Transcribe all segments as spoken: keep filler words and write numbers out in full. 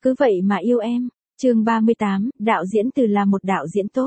Cứ vậy mà yêu em. Chương ba mươi tám, đạo diễn Từ là một đạo diễn tốt.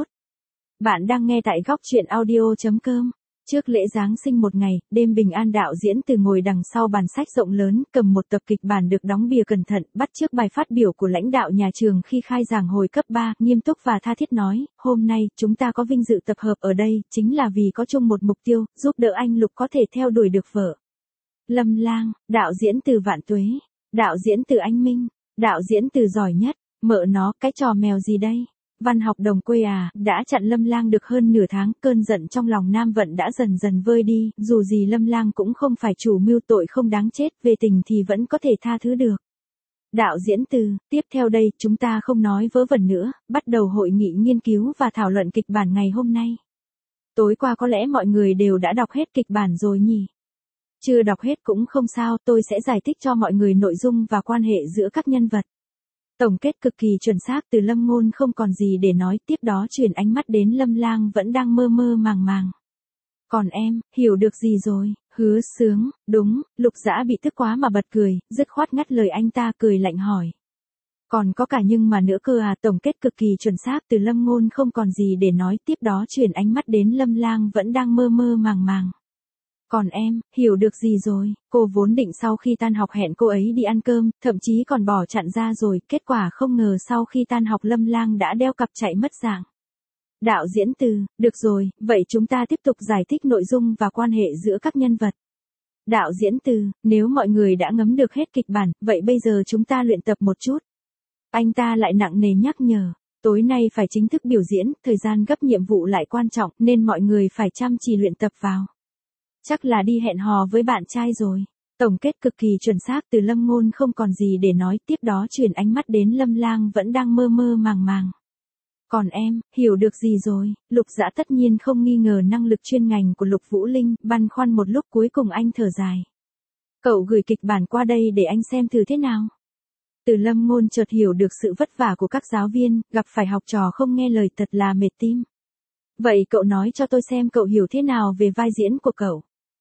Bạn đang nghe tại góc truyện audio chấm com. Trước lễ Giáng sinh một ngày, đêm bình an đạo diễn Từ ngồi đằng sau bàn sách rộng lớn, cầm một tập kịch bản được đóng bìa cẩn thận, bắt chước bài phát biểu của lãnh đạo nhà trường khi khai giảng hồi cấp ba, nghiêm túc và tha thiết nói, hôm nay, chúng ta có vinh dự tập hợp ở đây, chính là vì có chung một mục tiêu, giúp đỡ anh Lục có thể theo đuổi được vợ. Lâm Lang, đạo diễn Từ vạn tuế, đạo diễn Từ anh Minh, đạo diễn Từ giỏi nhất, mợ nó, cái trò mèo gì đây? Văn học đồng quê à, đã chặn Lâm Lang được hơn nửa tháng, cơn giận trong lòng Nam Vận đã dần dần vơi đi, dù gì Lâm Lang cũng không phải chủ mưu tội không đáng chết, về tình thì vẫn có thể tha thứ được. Đạo diễn Từ, tiếp theo đây, chúng ta không nói vớ vẩn nữa, bắt đầu hội nghị nghiên cứu và thảo luận kịch bản ngày hôm nay. Tối qua có lẽ mọi người đều đã đọc hết kịch bản rồi nhỉ? Chưa đọc hết cũng không sao, tôi sẽ giải thích cho mọi người nội dung và quan hệ giữa các nhân vật. Tổng kết cực kỳ chuẩn xác từ Lâm Ngôn không còn gì để nói, tiếp đó chuyển ánh mắt đến Lâm Lang vẫn đang mơ mơ màng màng. Còn em, hiểu được gì rồi? Hứa Sướng, đúng, Lục Dã bị tức quá mà bật cười, dứt khoát ngắt lời anh ta cười lạnh hỏi. Còn có cả nhưng mà nữa cơ à, tổng kết cực kỳ chuẩn xác từ Lâm Ngôn không còn gì để nói, tiếp đó chuyển ánh mắt đến Lâm Lang vẫn đang mơ mơ màng màng. Còn em, hiểu được gì rồi? Cô vốn định sau khi tan học hẹn cô ấy đi ăn cơm, thậm chí còn bỏ chặn ra rồi, kết quả không ngờ sau khi tan học Lâm Lang đã đeo cặp chạy mất dạng. Đạo diễn Từ, được rồi, vậy chúng ta tiếp tục giải thích nội dung và quan hệ giữa các nhân vật. Đạo diễn Từ, nếu mọi người đã ngấm được hết kịch bản, vậy bây giờ chúng ta luyện tập một chút. Anh ta lại nặng nề nhắc nhở, tối nay phải chính thức biểu diễn, thời gian gấp nhiệm vụ lại quan trọng nên mọi người phải chăm chỉ luyện tập vào. Chắc là đi hẹn hò với bạn trai rồi. Tổng kết cực kỳ chuẩn xác từ Lâm Ngôn không còn gì để nói, tiếp đó chuyển ánh mắt đến Lâm Lang vẫn đang mơ mơ màng màng. Còn em, hiểu được gì rồi? Lục Dã tất nhiên không nghi ngờ năng lực chuyên ngành của Lục Vũ Linh, băn khoăn một lúc cuối cùng anh thở dài. Cậu gửi kịch bản qua đây để anh xem thử thế nào. Từ Lâm Ngôn chợt hiểu được sự vất vả của các giáo viên, gặp phải học trò không nghe lời thật là mệt tim. Vậy cậu nói cho tôi xem cậu hiểu thế nào về vai diễn của cậu.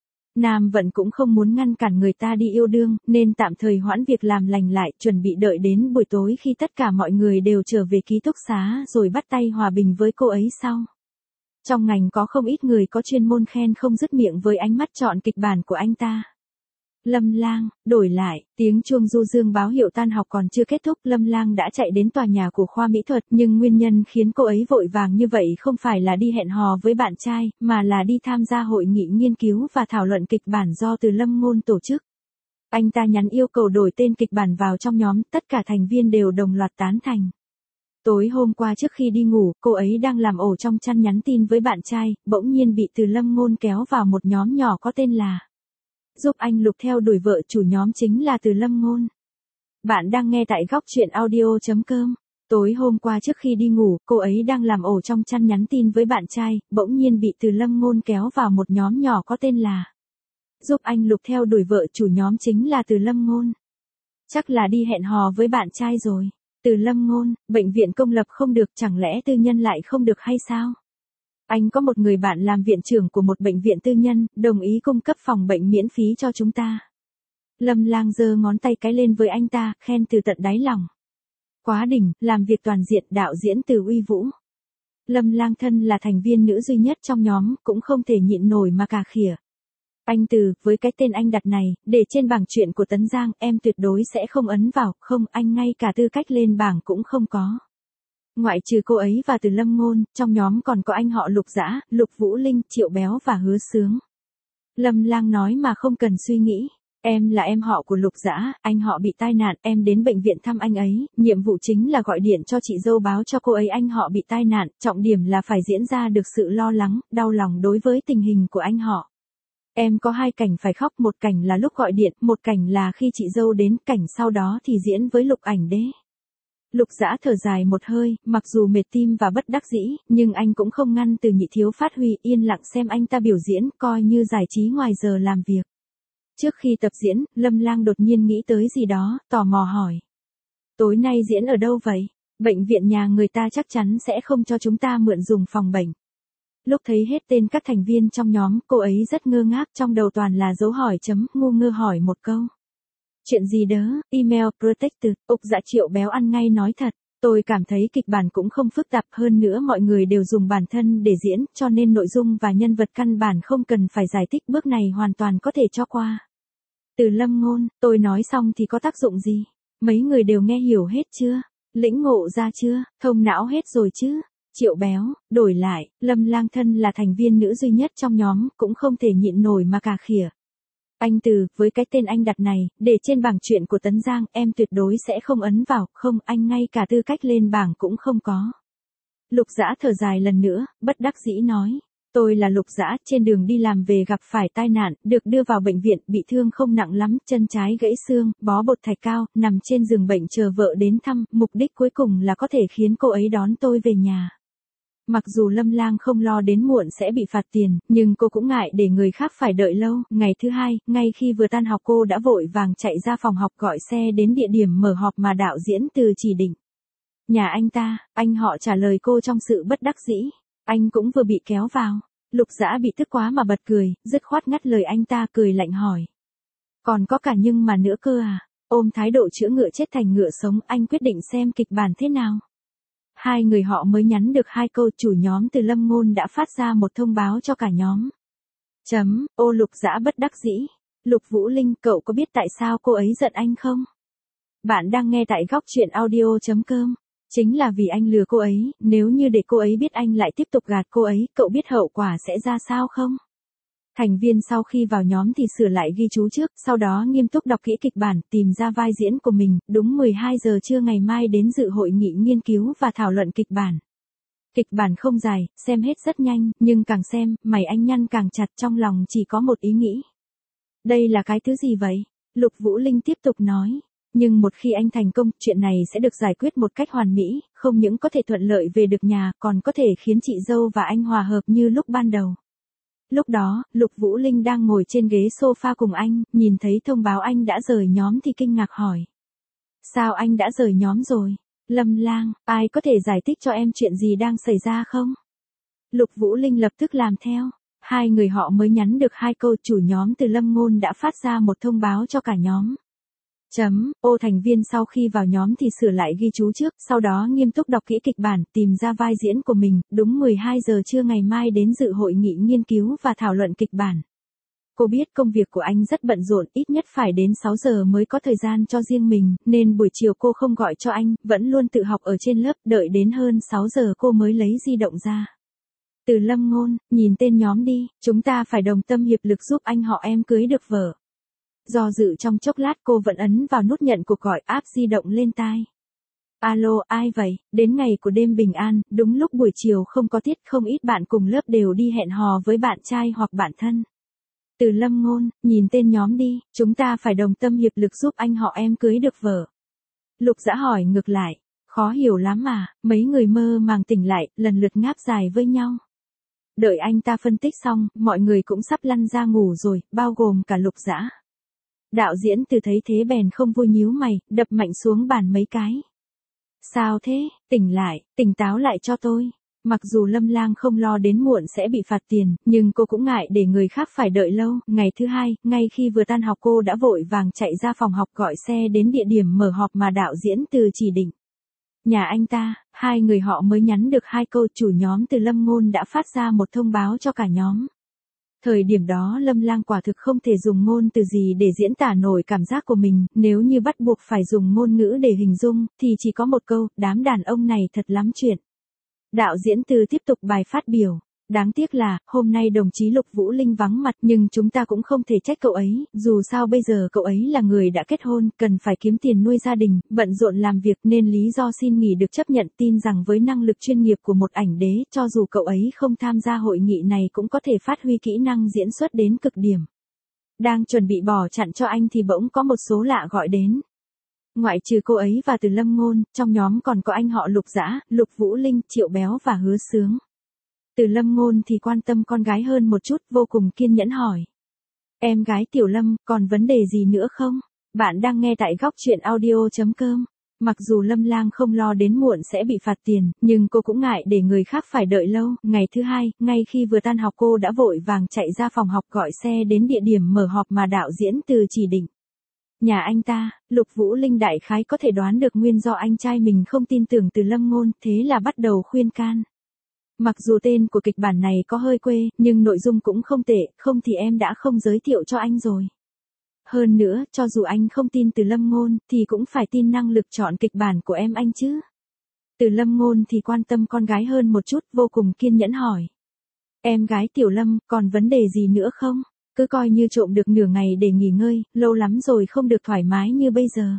Nam Vận cũng không muốn ngăn cản người ta đi yêu đương, nên tạm thời hoãn việc làm lành lại, chuẩn bị đợi đến buổi tối khi tất cả mọi người đều trở về ký túc xá rồi bắt tay hòa bình với cô ấy sau. Trong ngành có không ít người có chuyên môn khen không dứt miệng với ánh mắt chọn kịch bản của anh ta. Lâm Lang, đổi lại, tiếng chuông du dương báo hiệu tan học còn chưa kết thúc, Lâm Lang đã chạy đến tòa nhà của khoa mỹ thuật, nhưng nguyên nhân khiến cô ấy vội vàng như vậy không phải là đi hẹn hò với bạn trai, mà là đi tham gia hội nghị nghiên cứu và thảo luận kịch bản do Từ Lâm Ngôn tổ chức. Anh ta nhắn yêu cầu đổi tên kịch bản vào trong nhóm, tất cả thành viên đều đồng loạt tán thành. Tối hôm qua trước khi đi ngủ, cô ấy đang làm ổ trong chăn nhắn tin với bạn trai, bỗng nhiên bị Từ Lâm Ngôn kéo vào một nhóm nhỏ có tên là Giúp anh Lục theo đuổi vợ, chủ nhóm chính là Từ Lâm Ngôn. Bạn đang nghe tại góc truyện audio chấm com. Tối hôm qua trước khi đi ngủ, cô ấy đang làm ổ trong chăn nhắn tin với bạn trai, bỗng nhiên bị Từ Lâm Ngôn kéo vào một nhóm nhỏ có tên là Giúp anh Lục theo đuổi vợ, chủ nhóm chính là Từ Lâm Ngôn. Chắc là đi hẹn hò với bạn trai rồi. Từ Lâm Ngôn, bệnh viện công lập không được, chẳng lẽ tư nhân lại không được hay sao? Anh có một người bạn làm viện trưởng của một bệnh viện tư nhân, đồng ý cung cấp phòng bệnh miễn phí cho chúng ta. Lâm Lang giơ ngón tay cái lên với anh ta, khen từ tận đáy lòng. Quá đỉnh, làm việc toàn diện, đạo diễn Từ uy vũ. Lâm Lang thân là thành viên nữ duy nhất trong nhóm, cũng không thể nhịn nổi mà cà khịa. Anh Từ, với cái tên anh đặt này, để trên bảng chuyện của Tấn Giang, em tuyệt đối sẽ không ấn vào, không, anh ngay cả tư cách lên bảng cũng không có. Ngoại trừ cô ấy và Từ Lâm Ngôn, trong nhóm còn có anh họ Lục Dã, Lục Vũ Linh, Triệu Béo và Hứa Sướng. Lâm Lang nói mà không cần suy nghĩ. Em là em họ của Lục Dã, anh họ bị tai nạn, em đến bệnh viện thăm anh ấy, nhiệm vụ chính là gọi điện cho chị dâu báo cho cô ấy anh họ bị tai nạn, trọng điểm là phải diễn ra được sự lo lắng, đau lòng đối với tình hình của anh họ. Em có hai cảnh phải khóc, một cảnh là lúc gọi điện, một cảnh là khi chị dâu đến, cảnh sau đó thì diễn với Lục Ảnh Đế. Lục Dã thở dài một hơi, mặc dù mệt tim và bất đắc dĩ, nhưng anh cũng không ngăn Từ Nhị Thiếu phát huy, yên lặng xem anh ta biểu diễn, coi như giải trí ngoài giờ làm việc. Trước khi tập diễn, Lâm Lang đột nhiên nghĩ tới gì đó, tò mò hỏi. Tối nay diễn ở đâu vậy? Bệnh viện nhà người ta chắc chắn sẽ không cho chúng ta mượn dùng phòng bệnh. Lúc thấy hết tên các thành viên trong nhóm, cô ấy rất ngơ ngác, trong đầu toàn là dấu hỏi chấm, ngu ngơ hỏi một câu. Chuyện gì đớ, email protected, Úc Dã Triệu Béo ăn ngay nói thật. Tôi cảm thấy kịch bản cũng không phức tạp, hơn nữa mọi người đều dùng bản thân để diễn, cho nên nội dung và nhân vật căn bản không cần phải giải thích, bước này hoàn toàn có thể cho qua. Từ Lâm Ngôn, tôi nói xong thì có tác dụng gì? Mấy người đều nghe hiểu hết chưa? Lĩnh ngộ ra chưa? Thông não hết rồi chứ? Triệu Béo, đổi lại, Lâm Lang thân là thành viên nữ duy nhất trong nhóm, cũng không thể nhịn nổi mà cà khịa. Anh Từ, với cái tên anh đặt này, để trên bảng chuyện của Tấn Giang, em tuyệt đối sẽ không ấn vào, không, anh ngay cả tư cách lên bảng cũng không có. Lục Dã thở dài lần nữa, bất đắc dĩ nói. Tôi là Lục Dã, trên đường đi làm về gặp phải tai nạn, được đưa vào bệnh viện, bị thương không nặng lắm, chân trái gãy xương, bó bột thạch cao, nằm trên giường bệnh chờ vợ đến thăm, mục đích cuối cùng là có thể khiến cô ấy đón tôi về nhà. Mặc dù Lâm Lang không lo đến muộn sẽ bị phạt tiền, nhưng cô cũng ngại để người khác phải đợi lâu. Ngày thứ hai, ngay khi vừa tan học cô đã vội vàng chạy ra phòng học gọi xe đến địa điểm mở họp mà đạo diễn Từ chỉ định. Nhà anh ta, anh họ trả lời cô trong sự bất đắc dĩ. Anh cũng vừa bị kéo vào. Lục Dã bị tức quá mà bật cười, dứt khoát ngắt lời anh ta, cười lạnh hỏi. Còn có cả nhưng mà nữa cơ à? Ôm thái độ chữa ngựa chết thành ngựa sống, anh quyết định xem kịch bản thế nào? Hai người họ mới nhắn được hai câu, chủ nhóm Từ Lâm Ngôn đã phát ra một thông báo cho cả nhóm. Chấm, ô Lục Dã bất đắc dĩ. Lục Vũ Linh, cậu có biết tại sao cô ấy giận anh không? Bạn đang nghe tại góc truyện audio.com. Chính là vì anh lừa cô ấy, nếu như để cô ấy biết anh lại tiếp tục gạt cô ấy, cậu biết hậu quả sẽ ra sao không? Thành viên sau khi vào nhóm thì sửa lại ghi chú trước, sau đó nghiêm túc đọc kỹ kịch bản, tìm ra vai diễn của mình, đúng mười hai giờ trưa ngày mai đến dự hội nghị nghiên cứu và thảo luận kịch bản. Kịch bản không dài, xem hết rất nhanh, nhưng càng xem, mày anh nhăn càng chặt, trong lòng chỉ có một ý nghĩ. Đây là cái thứ gì vậy? Lục Vũ Linh tiếp tục nói. Nhưng một khi anh thành công, chuyện này sẽ được giải quyết một cách hoàn mỹ, không những có thể thuận lợi về được nhà, còn có thể khiến chị dâu và anh hòa hợp như lúc ban đầu. Lúc đó, Lục Vũ Linh đang ngồi trên ghế sofa cùng anh, nhìn thấy thông báo anh đã rời nhóm thì kinh ngạc hỏi. Sao anh đã rời nhóm rồi? Lâm Lang, ai có thể giải thích cho em chuyện gì đang xảy ra không? Lục Vũ Linh lập tức làm theo. Hai người họ mới nhắn được hai câu, chủ nhóm Từ Lâm Ngôn đã phát ra một thông báo cho cả nhóm. Chấm, ô thành viên sau khi vào nhóm thì sửa lại ghi chú trước, sau đó nghiêm túc đọc kỹ kịch bản, tìm ra vai diễn của mình, đúng mười hai giờ trưa ngày mai đến dự hội nghị nghiên cứu và thảo luận kịch bản. Cô biết công việc của anh rất bận rộn, ít nhất phải đến sáu giờ mới có thời gian cho riêng mình, nên buổi chiều cô không gọi cho anh, vẫn luôn tự học ở trên lớp, đợi đến hơn sáu giờ cô mới lấy di động ra. Từ Lâm Ngôn, nhìn tên nhóm đi, chúng ta phải đồng tâm hiệp lực giúp anh họ em cưới được vợ. Do dự trong chốc lát cô vẫn ấn vào nút nhận cuộc gọi, áp di động lên tai. Alo, ai vậy? Đến ngày của đêm bình an, đúng lúc buổi chiều không có tiết, không ít bạn cùng lớp đều đi hẹn hò với bạn trai hoặc bạn thân. Từ Lâm Ngôn, nhìn tên nhóm đi, chúng ta phải đồng tâm hiệp lực giúp anh họ em cưới được vợ. Lục Dã hỏi ngược lại, khó hiểu lắm mà, mấy người mơ màng tỉnh lại, lần lượt ngáp dài với nhau. Đợi anh ta phân tích xong, mọi người cũng sắp lăn ra ngủ rồi, bao gồm cả Lục Dã. Đạo diễn Từ thấy thế bèn không vui nhíu mày, đập mạnh xuống bàn mấy cái. Sao thế, tỉnh lại, tỉnh táo lại cho tôi. Mặc dù Lâm Lang không lo đến muộn sẽ bị phạt tiền, nhưng cô cũng ngại để người khác phải đợi lâu. Ngày thứ hai, ngay khi vừa tan học cô đã vội vàng chạy ra phòng học gọi xe đến địa điểm mở họp mà đạo diễn Từ chỉ định. Nhà anh ta, hai người họ mới nhắn được hai câu, chủ nhóm Từ Lâm Ngôn đã phát ra một thông báo cho cả nhóm. Thời điểm đó Lâm Lang quả thực không thể dùng ngôn từ gì để diễn tả nổi cảm giác của mình, nếu như bắt buộc phải dùng ngôn ngữ để hình dung, thì chỉ có một câu, đám đàn ông này thật lắm chuyện. Đạo diễn Từ tiếp tục bài phát biểu. Đáng tiếc là, hôm nay đồng chí Lục Vũ Linh vắng mặt, nhưng chúng ta cũng không thể trách cậu ấy, dù sao bây giờ cậu ấy là người đã kết hôn, cần phải kiếm tiền nuôi gia đình, bận rộn làm việc nên lý do xin nghỉ được chấp nhận, tin rằng với năng lực chuyên nghiệp của một ảnh đế, cho dù cậu ấy không tham gia hội nghị này cũng có thể phát huy kỹ năng diễn xuất đến cực điểm. Đang chuẩn bị bỏ chặn cho anh thì bỗng có một số lạ gọi đến. Ngoại trừ cô ấy và Từ Lâm Ngôn, trong nhóm còn có anh họ Lục Dã, Lục Vũ Linh, Triệu Béo và Hứa Sướng. Từ Lâm Ngôn thì quan tâm con gái hơn một chút, vô cùng kiên nhẫn hỏi. Em gái Tiểu Lâm, còn vấn đề gì nữa không? Bạn đang nghe tại góc truyện audio.com. Mặc dù Lâm Lang không lo đến muộn sẽ bị phạt tiền, nhưng cô cũng ngại để người khác phải đợi lâu. Ngày thứ hai, ngay khi vừa tan học cô đã vội vàng chạy ra phòng học gọi xe đến địa điểm mở họp mà đạo diễn Từ chỉ định. Nhà anh ta, Lục Vũ Linh đại khái có thể đoán được nguyên do anh trai mình không tin tưởng Từ Lâm Ngôn, thế là bắt đầu khuyên can. Mặc dù tên của kịch bản này có hơi quê, nhưng nội dung cũng không tệ, không thì em đã không giới thiệu cho anh rồi. Hơn nữa, cho dù anh không tin Từ Lâm Ngôn, thì cũng phải tin năng lực chọn kịch bản của em anh chứ. Từ Lâm Ngôn thì quan tâm con gái hơn một chút, vô cùng kiên nhẫn hỏi. Em gái Tiểu Lâm, còn vấn đề gì nữa không? Cứ coi như trộm được nửa ngày để nghỉ ngơi, lâu lắm rồi không được thoải mái như bây giờ.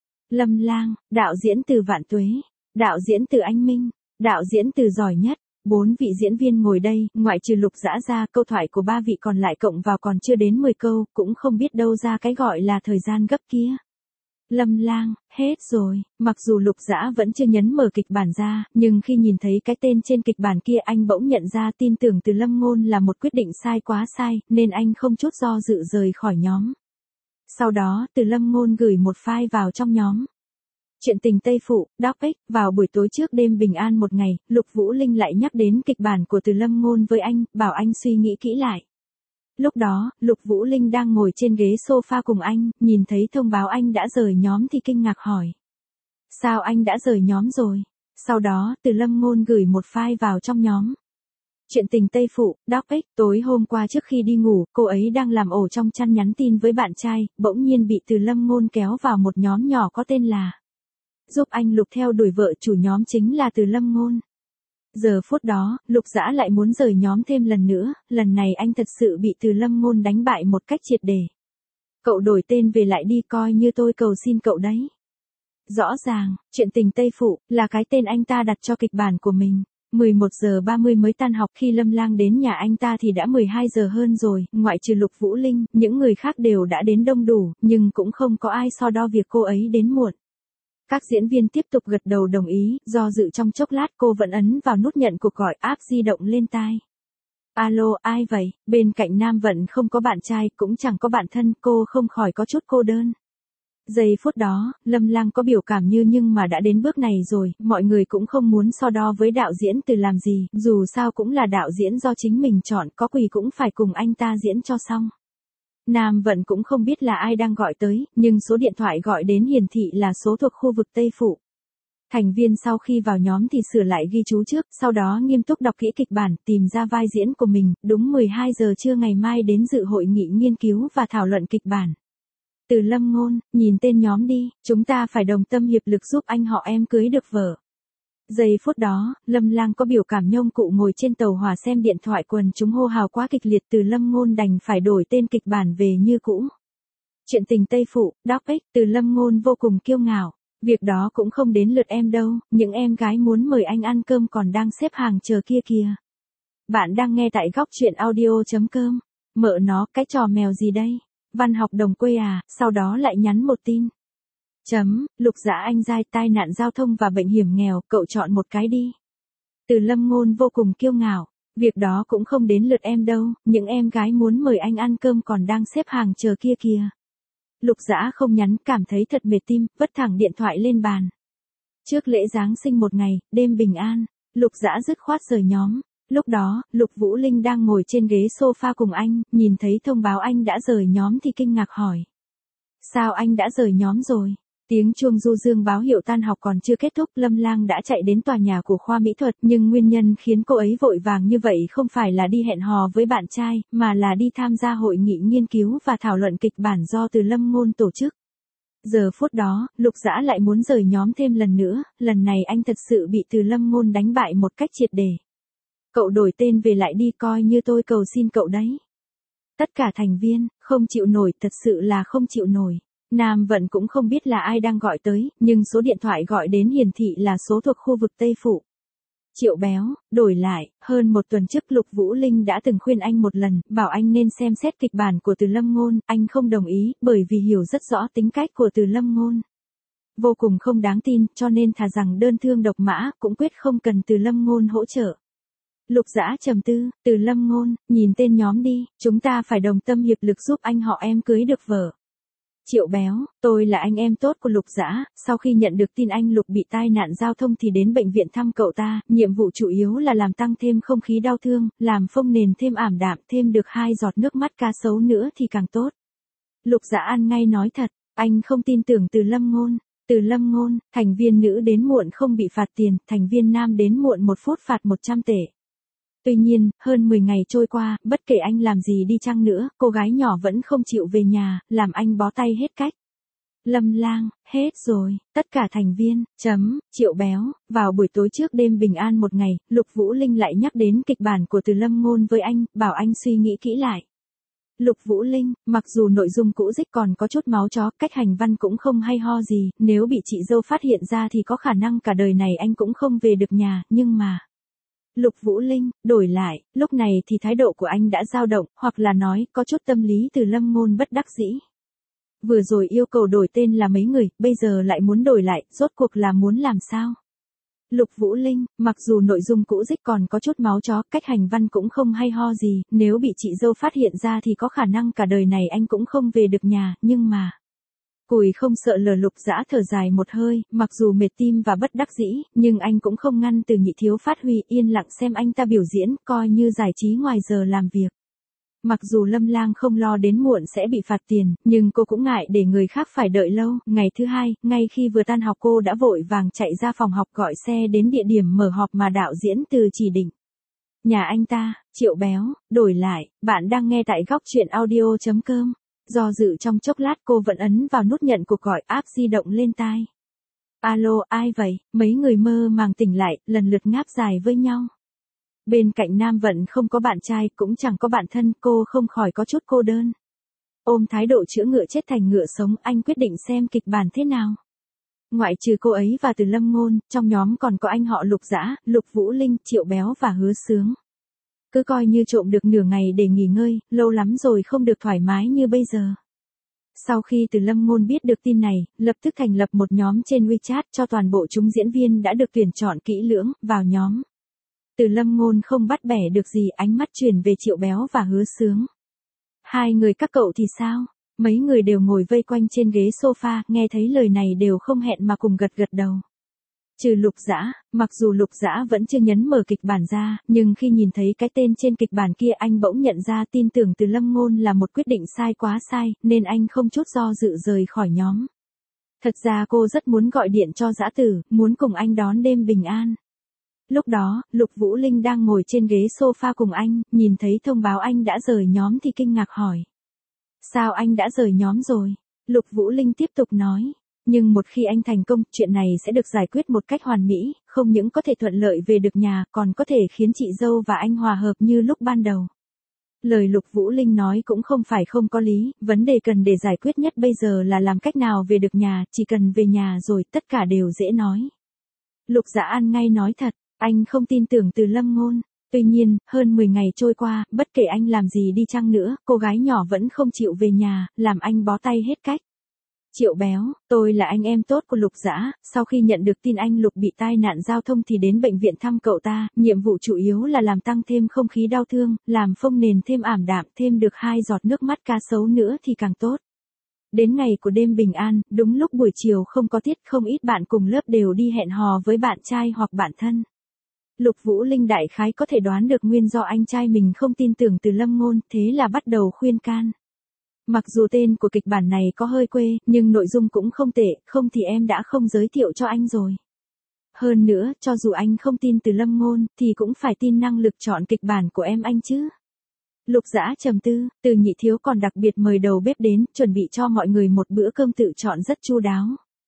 Lâm Lang, đạo diễn từ Vạn Tuế, đạo diễn từ Anh Minh, đạo diễn từ giỏi nhất. Bốn vị diễn viên ngồi đây, ngoại trừ Lục Dã ra, câu thoại của ba vị còn lại cộng vào còn chưa đến mười câu, cũng không biết đâu ra cái gọi là thời gian gấp kia. Lâm Lang, hết rồi, mặc dù Lục Dã vẫn chưa nhấn mở kịch bản ra, nhưng khi nhìn thấy cái tên trên kịch bản kia anh bỗng nhận ra tin tưởng Từ Lâm Ngôn là một quyết định sai quá sai, nên anh không chút do dự rời khỏi nhóm. Sau đó, Từ Lâm Ngôn gửi một file vào trong nhóm. Chuyện tình Tây Phụ, Doc X, vào buổi tối trước đêm bình an một ngày, Lục Vũ Linh lại nhắc đến kịch bản của Từ Lâm Ngôn với anh, bảo anh suy nghĩ kỹ lại. Lúc đó, Lục Vũ Linh đang ngồi trên ghế sofa cùng anh, nhìn thấy thông báo anh đã rời nhóm thì kinh ngạc hỏi. Sao anh đã rời nhóm rồi? Sau đó, Từ Lâm Ngôn gửi một file vào trong nhóm. Chuyện tình Tây Phụ, Doc X, tối hôm qua trước khi đi ngủ, cô ấy đang làm ổ trong chăn nhắn tin với bạn trai, bỗng nhiên bị Từ Lâm Ngôn kéo vào một nhóm nhỏ có tên là Giúp anh Lục theo đuổi vợ, chủ nhóm chính là Từ Lâm Ngôn. Giờ phút đó, Lục Dã lại muốn rời nhóm thêm lần nữa, lần này anh thật sự bị Từ Lâm Ngôn đánh bại một cách triệt để. Cậu đổi tên về lại đi, coi như tôi cầu xin cậu đấy. Rõ ràng, chuyện tình Tây Phụ là cái tên anh ta đặt cho kịch bản của mình. mười một giờ ba mươi mới tan học, khi Lâm Lang đến nhà anh ta thì đã mười hai giờ hơn rồi, ngoại trừ Lục Vũ Linh, những người khác đều đã đến đông đủ, nhưng cũng không có ai so đo việc cô ấy đến muộn. Các diễn viên tiếp tục gật đầu đồng ý, do dự trong chốc lát cô vẫn ấn vào nút nhận cuộc gọi, áp di động lên tai. Alo, ai vậy? Bên cạnh Nam Vận không có bạn trai, cũng chẳng có bạn thân, cô không khỏi có chút cô đơn. Giây phút đó, Lâm Lang có biểu cảm như nhưng mà đã đến bước này rồi, mọi người cũng không muốn so đo với đạo diễn Từ làm gì, dù sao cũng là đạo diễn do chính mình chọn, có quỳ cũng phải cùng anh ta diễn cho xong. Nam Vận cũng không biết là ai đang gọi tới, nhưng số điện thoại gọi đến hiển thị là số thuộc khu vực Tây Phụ. Thành viên sau khi vào nhóm thì sửa lại ghi chú trước, sau đó nghiêm túc đọc kỹ kịch bản, tìm ra vai diễn của mình, đúng mười hai giờ trưa ngày mai đến dự hội nghị nghiên cứu và thảo luận kịch bản. Từ Lâm Ngôn, nhìn tên nhóm đi, chúng ta phải đồng tâm hiệp lực giúp anh họ em cưới được vợ. Giây phút đó, Lâm Lang có biểu cảm nhông cụ ngồi trên tàu hỏa xem điện thoại, quần chúng hô hào quá kịch liệt, Từ Lâm Ngôn đành phải đổi tên kịch bản về như cũ. Chuyện tình Tây Phụ, Doc X, Từ Lâm Ngôn vô cùng kiêu ngạo. Việc đó cũng không đến lượt em đâu, những em gái muốn mời anh ăn cơm còn đang xếp hàng chờ kia kìa. Bạn đang nghe tại góc truyện audio chấm com. Mợ nó, cái trò mèo gì đây? Văn học đồng quê à, sau đó lại nhắn một tin. Chấm, Lục Dã anh giai, tai nạn giao thông và bệnh hiểm nghèo, cậu chọn một cái đi. Từ Lâm Ngôn vô cùng kiêu ngạo. Việc đó cũng không đến lượt em đâu, những em gái muốn mời anh ăn cơm còn đang xếp hàng chờ kia kìa. Lục Dã không nhắn, cảm thấy thật mệt tim, vứt thẳng điện thoại lên bàn. Trước lễ Giáng sinh một ngày, đêm bình an, Lục Dã dứt khoát rời nhóm. Lúc đó, Lục Vũ Linh đang ngồi trên ghế sofa cùng anh, nhìn thấy thông báo anh đã rời nhóm thì kinh ngạc hỏi. Sao anh đã rời nhóm rồi? Tiếng chuông du dương báo hiệu tan học còn chưa kết thúc, Lâm Lang đã chạy đến tòa nhà của khoa mỹ thuật, nhưng nguyên nhân khiến cô ấy vội vàng như vậy không phải là đi hẹn hò với bạn trai, mà là đi tham gia hội nghị nghiên cứu và thảo luận kịch bản do Từ Lâm Ngôn tổ chức. Giờ phút đó, Lục Dã lại muốn rời nhóm thêm lần nữa, lần này anh thật sự bị Từ Lâm Ngôn đánh bại một cách triệt để. Cậu đổi tên về lại đi, coi như tôi cầu xin cậu đấy. Tất cả thành viên, không chịu nổi, thật sự là không chịu nổi. Nam Vận cũng không biết là ai đang gọi tới, nhưng số điện thoại gọi đến hiển thị là số thuộc khu vực Tây Phụ. Triệu Béo, đổi lại, hơn một tuần trước Lục Vũ Linh đã từng khuyên anh một lần, bảo anh nên xem xét kịch bản của Từ Lâm Ngôn, anh không đồng ý, bởi vì hiểu rất rõ tính cách của Từ Lâm Ngôn. Vô cùng không đáng tin, cho nên thà rằng đơn thương độc mã, cũng quyết không cần Từ Lâm Ngôn hỗ trợ. Lục Dã trầm tư, Từ Lâm Ngôn, nhìn tên nhóm đi, chúng ta phải đồng tâm hiệp lực giúp anh họ em cưới được vợ. Triệu Béo, tôi là anh em tốt của Lục Dã, sau khi nhận được tin anh Lục bị tai nạn giao thông thì đến bệnh viện thăm cậu ta, nhiệm vụ chủ yếu là làm tăng thêm không khí đau thương, làm phông nền thêm ảm đạm, thêm được hai giọt nước mắt cá sấu nữa thì càng tốt. Lục Dã ăn ngay nói thật, Anh không tin tưởng Từ Lâm Ngôn. Từ Lâm Ngôn, thành viên nữ đến muộn không bị phạt tiền, thành viên nam đến muộn một phút phạt một trăm tệ. Tuy nhiên, hơn mười ngày trôi qua, bất kể anh làm gì đi chăng nữa, cô gái nhỏ vẫn không chịu về nhà, làm anh bó tay hết cách. Lâm Lang, hết rồi, tất cả thành viên, chấm, Triệu Béo, vào buổi tối trước đêm bình an một ngày, Lục Vũ Linh lại nhắc đến kịch bản của Từ Lâm Ngôn với anh, bảo anh suy nghĩ kỹ lại. Lục Vũ Linh, mặc dù nội dung cũ dích còn có chút máu chó, cách hành văn cũng không hay ho gì, nếu bị chị dâu phát hiện ra thì có khả năng cả đời này anh cũng không về được nhà, nhưng mà... Lục Vũ Linh, đổi lại, lúc này thì thái độ của anh đã dao động, hoặc là nói, có chút tâm lý Từ Lâm Ngôn bất đắc dĩ. Vừa rồi yêu cầu đổi tên là mấy người, bây giờ lại muốn đổi lại, rốt cuộc là muốn làm sao? Lục Vũ Linh, mặc dù nội dung cũ dích còn có chút máu chó, cách hành văn cũng không hay ho gì, nếu bị chị dâu phát hiện ra thì có khả năng cả đời này anh cũng không về được nhà, nhưng mà... Cùi không sợ lờ Lục Dã thở dài một hơi, mặc dù mệt tim và bất đắc dĩ, nhưng anh cũng không ngăn Từ Nhị Thiếu phát huy, yên lặng xem anh ta biểu diễn, coi như giải trí ngoài giờ làm việc. Mặc dù Lâm Lang không lo đến muộn sẽ bị phạt tiền, nhưng cô cũng ngại để người khác phải đợi lâu. Ngày thứ hai, ngay khi vừa tan học cô đã vội vàng chạy ra phòng học gọi xe đến địa điểm mở họp mà đạo diễn Từ chỉ định. Nhà anh ta, Triệu Béo, đổi lại, bạn đang nghe tại góc truyện audio chấm com. Do dự trong chốc lát cô vẫn ấn vào nút nhận cuộc gọi, áp di động lên tai. Alo, ai vậy? Mấy người mơ màng tỉnh lại, lần lượt ngáp dài với nhau. Bên cạnh Nam Vận không có bạn trai, cũng chẳng có bạn thân, cô không khỏi có chút cô đơn. Ôm thái độ chữa ngựa chết thành ngựa sống, anh quyết định xem kịch bản thế nào. Ngoại trừ cô ấy và Từ Lâm Ngôn, trong nhóm còn có anh họ Lục Dã, Lục Vũ Linh, Triệu Béo và Hứa Sướng. Cứ coi như trộm được nửa ngày để nghỉ ngơi, lâu lắm rồi không được thoải mái như bây giờ. Sau khi Từ Lâm Ngôn biết được tin này, lập tức thành lập một nhóm trên WeChat cho toàn bộ chúng diễn viên đã được tuyển chọn kỹ lưỡng, vào nhóm. Từ Lâm Ngôn không bắt bẻ được gì, ánh mắt chuyển về Triệu Béo và Hứa Sướng. Hai người các cậu thì sao? Mấy người đều ngồi vây quanh trên ghế sofa, nghe thấy lời này đều không hẹn mà cùng gật gật đầu. Trừ Lục Dã, mặc dù Lục Dã vẫn chưa nhấn mở kịch bản ra, nhưng khi nhìn thấy cái tên trên kịch bản kia anh bỗng nhận ra tin tưởng Từ Lâm Ngôn là một quyết định sai quá sai, nên anh không chút do dự rời khỏi nhóm. Thật ra cô rất muốn gọi điện cho Dã Tử, muốn cùng anh đón đêm bình an. Lúc đó, Lục Vũ Linh đang ngồi trên ghế sofa cùng anh, nhìn thấy thông báo anh đã rời nhóm thì kinh ngạc hỏi. Sao anh đã rời nhóm rồi? Lục Vũ Linh tiếp tục nói. Nhưng một khi anh thành công, chuyện này sẽ được giải quyết một cách hoàn mỹ, không những có thể thuận lợi về được nhà, còn có thể khiến chị dâu và anh hòa hợp như lúc ban đầu. Lời Lục Vũ Linh nói cũng không phải không có lý, vấn đề cần để giải quyết nhất bây giờ là làm cách nào về được nhà, chỉ cần về nhà rồi, tất cả đều dễ nói. Lục Dã ăn ngay nói thật, anh không tin tưởng Từ Lâm Ngôn. Tuy nhiên, hơn mười ngày trôi qua, bất kể anh làm gì đi chăng nữa, cô gái nhỏ vẫn không chịu về nhà, làm anh bó tay hết cách. Triệu Béo, tôi là anh em tốt của Lục Dã, sau khi nhận được tin anh Lục bị tai nạn giao thông thì đến bệnh viện thăm cậu ta, nhiệm vụ chủ yếu là làm tăng thêm không khí đau thương, làm phông nền thêm ảm đạm, thêm được hai giọt nước mắt cá sấu nữa thì càng tốt. Đến ngày của đêm bình an, đúng lúc buổi chiều không có tiết, không ít bạn cùng lớp đều đi hẹn hò với bạn trai hoặc bạn thân. Lục Vũ Linh đại khái có thể đoán được nguyên do anh trai mình không tin tưởng Từ Lâm Ngôn, thế là bắt đầu khuyên can. Mặc dù tên của kịch bản này có hơi quê, nhưng nội dung cũng không tệ, không thì em đã không giới thiệu cho anh rồi. Hơn nữa, cho dù anh không tin Từ Lâm Ngôn, thì cũng phải tin năng lực chọn kịch bản của em anh chứ. Lục Dã trầm tư, Từ Nhị Thiếu còn đặc biệt mời đầu bếp đến, chuẩn bị cho mọi người một bữa cơm tự chọn rất chu đáo.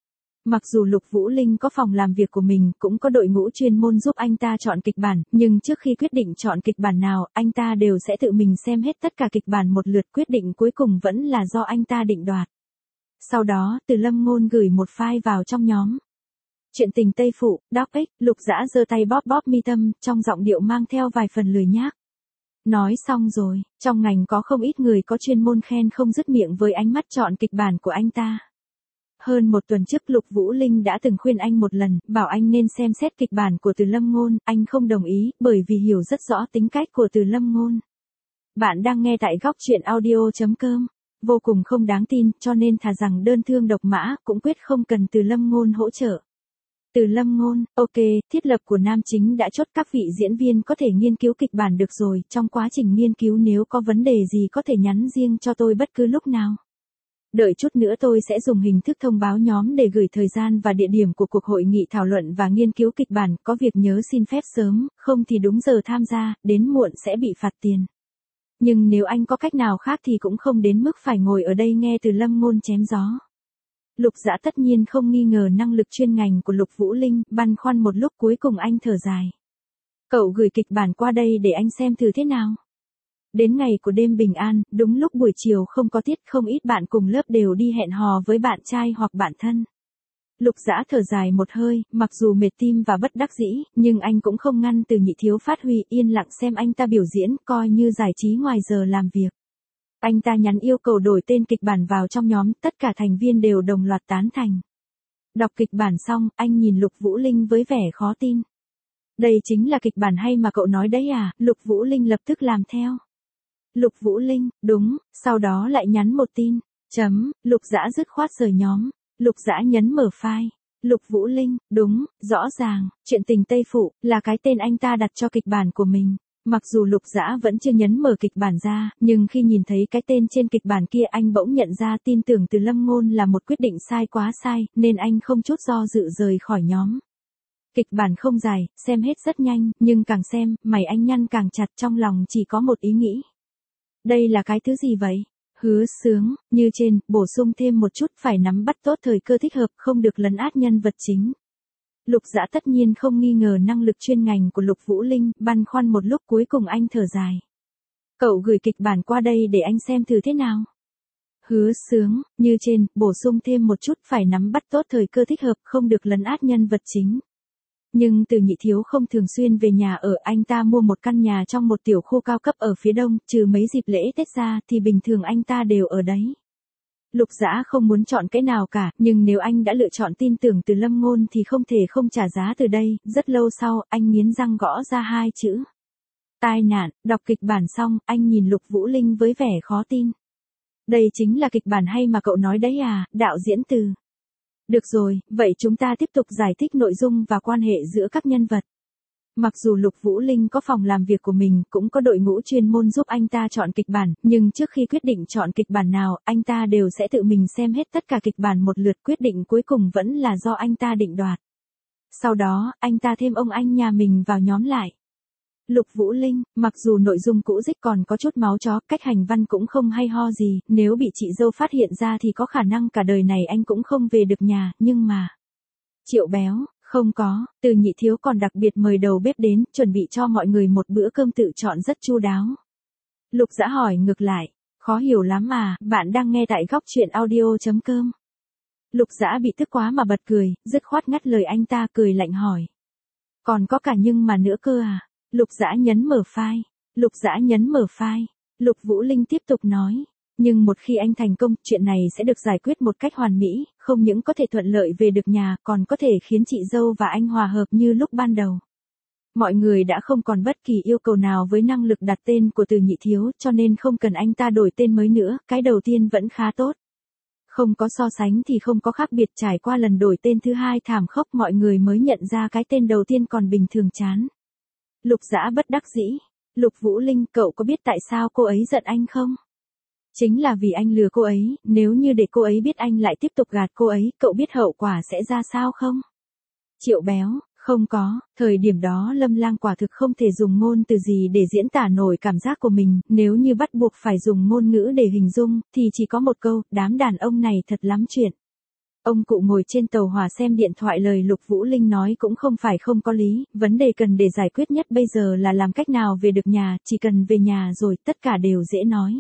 Mặc dù Lục Vũ Linh có phòng làm việc của mình, cũng có đội ngũ chuyên môn giúp anh ta chọn kịch bản, nhưng trước khi quyết định chọn kịch bản nào, anh ta đều sẽ tự mình xem hết tất cả kịch bản một lượt, quyết định cuối cùng vẫn là do anh ta định đoạt. Sau đó, Từ Lâm Ngôn gửi một file vào trong nhóm. Chuyện tình Tây Phụ, Doc X, Lục Dã giơ tay bóp bóp mi tâm, trong giọng điệu mang theo vài phần lười nhác. Nói xong rồi, trong ngành có không ít người có chuyên môn khen không dứt miệng với ánh mắt chọn kịch bản của anh ta. Hơn một tuần trước Lục Vũ Linh đã từng khuyên anh một lần, bảo anh nên xem xét kịch bản của Từ Lâm Ngôn, anh không đồng ý, bởi vì hiểu rất rõ tính cách của Từ Lâm Ngôn. Bạn đang nghe tại góc truyện audio chấm com. Vô cùng không đáng tin, cho nên thà rằng đơn thương độc mã, cũng quyết không cần Từ Lâm Ngôn hỗ trợ. Từ Lâm Ngôn, ok, thiết lập của nam chính đã chốt, các vị diễn viên có thể nghiên cứu kịch bản được rồi, trong quá trình nghiên cứu nếu có vấn đề gì có thể nhắn riêng cho tôi bất cứ lúc nào. Đợi chút nữa tôi sẽ dùng hình thức thông báo nhóm để gửi thời gian và địa điểm của cuộc hội nghị thảo luận và nghiên cứu kịch bản, có việc nhớ xin phép sớm, không thì đúng giờ tham gia, đến muộn sẽ bị phạt tiền. Nhưng nếu anh có cách nào khác thì cũng không đến mức phải ngồi ở đây nghe Từ Lâm ngôn chém gió. Lục Dã tất nhiên không nghi ngờ năng lực chuyên ngành của Lục Vũ Linh, băn khoăn một lúc cuối cùng anh thở dài. Cậu gửi kịch bản qua đây để anh xem thử thế nào. Đến ngày của đêm bình an, đúng lúc buổi chiều không có tiết, không ít bạn cùng lớp đều đi hẹn hò với bạn trai hoặc bạn thân. Lục Dã thở dài một hơi, mặc dù mệt tim và bất đắc dĩ, nhưng anh cũng không ngăn Từ Nhị Thiếu phát huy, yên lặng xem anh ta biểu diễn, coi như giải trí ngoài giờ làm việc. Anh ta nhắn yêu cầu đổi tên kịch bản vào trong nhóm, tất cả thành viên đều đồng loạt tán thành. Đọc kịch bản xong, anh nhìn Lục Vũ Linh với vẻ khó tin. Đây chính là kịch bản hay mà cậu nói đấy à? Lục Vũ Linh lập tức làm theo. Lục Vũ Linh, đúng, sau đó lại nhắn một tin. Chấm, Lục Dã dứt khoát rời nhóm. Lục Dã nhấn mở file. Lục Vũ Linh, đúng, rõ ràng, chuyện tình Tây Phụ, là cái tên anh ta đặt cho kịch bản của mình. Mặc dù Lục Dã vẫn chưa nhấn mở kịch bản ra, nhưng khi nhìn thấy cái tên trên kịch bản kia anh bỗng nhận ra tin tưởng Từ Lâm ngôn là một quyết định sai quá sai, nên anh không chút do dự rời khỏi nhóm. Kịch bản không dài, xem hết rất nhanh, nhưng càng xem, mày anh nhăn càng chặt, trong lòng chỉ có một ý nghĩ. Đây là cái thứ gì vậy? Hứa Sướng, như trên, bổ sung thêm một chút, phải nắm bắt tốt thời cơ thích hợp, không được lấn át nhân vật chính. Lục Dã tất nhiên không nghi ngờ năng lực chuyên ngành của Lục Vũ Linh, băn khoăn một lúc cuối cùng anh thở dài. Cậu gửi kịch bản qua đây để anh xem thử thế nào. Hứa Sướng, như trên, bổ sung thêm một chút, phải nắm bắt tốt thời cơ thích hợp, không được lấn át nhân vật chính. Nhưng Từ Nhị Thiếu không thường xuyên về nhà ở, anh ta mua một căn nhà trong một tiểu khu cao cấp ở phía đông, trừ mấy dịp lễ Tết ra thì bình thường anh ta đều ở đấy. Lục Dã không muốn chọn cái nào cả, nhưng nếu anh đã lựa chọn tin tưởng Từ Lâm ngôn thì không thể không trả giá từ đây. Rất lâu sau, anh nghiến răng gõ ra hai chữ. Tai nạn. Đọc kịch bản xong, anh nhìn Lục Vũ Linh với vẻ khó tin. Đây chính là kịch bản hay mà cậu nói đấy à? Đạo diễn Từ. Được rồi, vậy chúng ta tiếp tục giải thích nội dung và quan hệ giữa các nhân vật. Mặc dù Lục Vũ Linh có phòng làm việc của mình, cũng có đội ngũ chuyên môn giúp anh ta chọn kịch bản, nhưng trước khi quyết định chọn kịch bản nào, anh ta đều sẽ tự mình xem hết tất cả kịch bản một lượt, quyết định cuối cùng vẫn là do anh ta định đoạt. Sau đó, anh ta thêm ông anh nhà mình vào nhóm lại. Lục Vũ Linh, mặc dù nội dung cũ dích còn có chút máu chó, cách hành văn cũng không hay ho gì, nếu bị chị dâu phát hiện ra thì có khả năng cả đời này anh cũng không về được nhà, nhưng mà... Triệu Béo, không có, Từ Nhị Thiếu còn đặc biệt mời đầu bếp đến, chuẩn bị cho mọi người một bữa cơm tự chọn rất chu đáo. Lục Dã hỏi ngược lại, khó hiểu lắm à, bạn đang nghe tại góc truyện audio chấm com. Lục Dã bị tức quá mà bật cười, dứt khoát ngắt lời anh ta, cười lạnh hỏi. Còn có cả nhưng mà nữa cơ à? Lục Dã nhấn mở file. Lục Dã nhấn mở file. Lục Vũ Linh tiếp tục nói. Nhưng một khi anh thành công, chuyện này sẽ được giải quyết một cách hoàn mỹ, không những có thể thuận lợi về được nhà, còn có thể khiến chị dâu và anh hòa hợp như lúc ban đầu. Mọi người đã không còn bất kỳ yêu cầu nào với năng lực đặt tên của Từ Nhị Thiếu, cho nên không cần anh ta đổi tên mới nữa, cái đầu tiên vẫn khá tốt. Không có so sánh thì không có khác biệt, trải qua lần đổi tên thứ hai thảm khốc mọi người mới nhận ra cái tên đầu tiên còn bình thường chán. Lục Dã bất đắc dĩ. Lục Vũ Linh, cậu có biết tại sao cô ấy giận anh không? Chính là vì anh lừa cô ấy, nếu như để cô ấy biết anh lại tiếp tục gạt cô ấy, cậu biết hậu quả sẽ ra sao không? Triệu Béo, không có, thời điểm đó Lâm Lang quả thực không thể dùng ngôn từ gì để diễn tả nổi cảm giác của mình, nếu như bắt buộc phải dùng ngôn ngữ để hình dung, thì chỉ có một câu, đám đàn ông này thật lắm chuyện. Ông cụ ngồi trên tàu hỏa xem điện thoại, lời Lục Vũ Linh nói cũng không phải không có lý, vấn đề cần để giải quyết nhất bây giờ là làm cách nào về được nhà, chỉ cần về nhà rồi, tất cả đều dễ nói.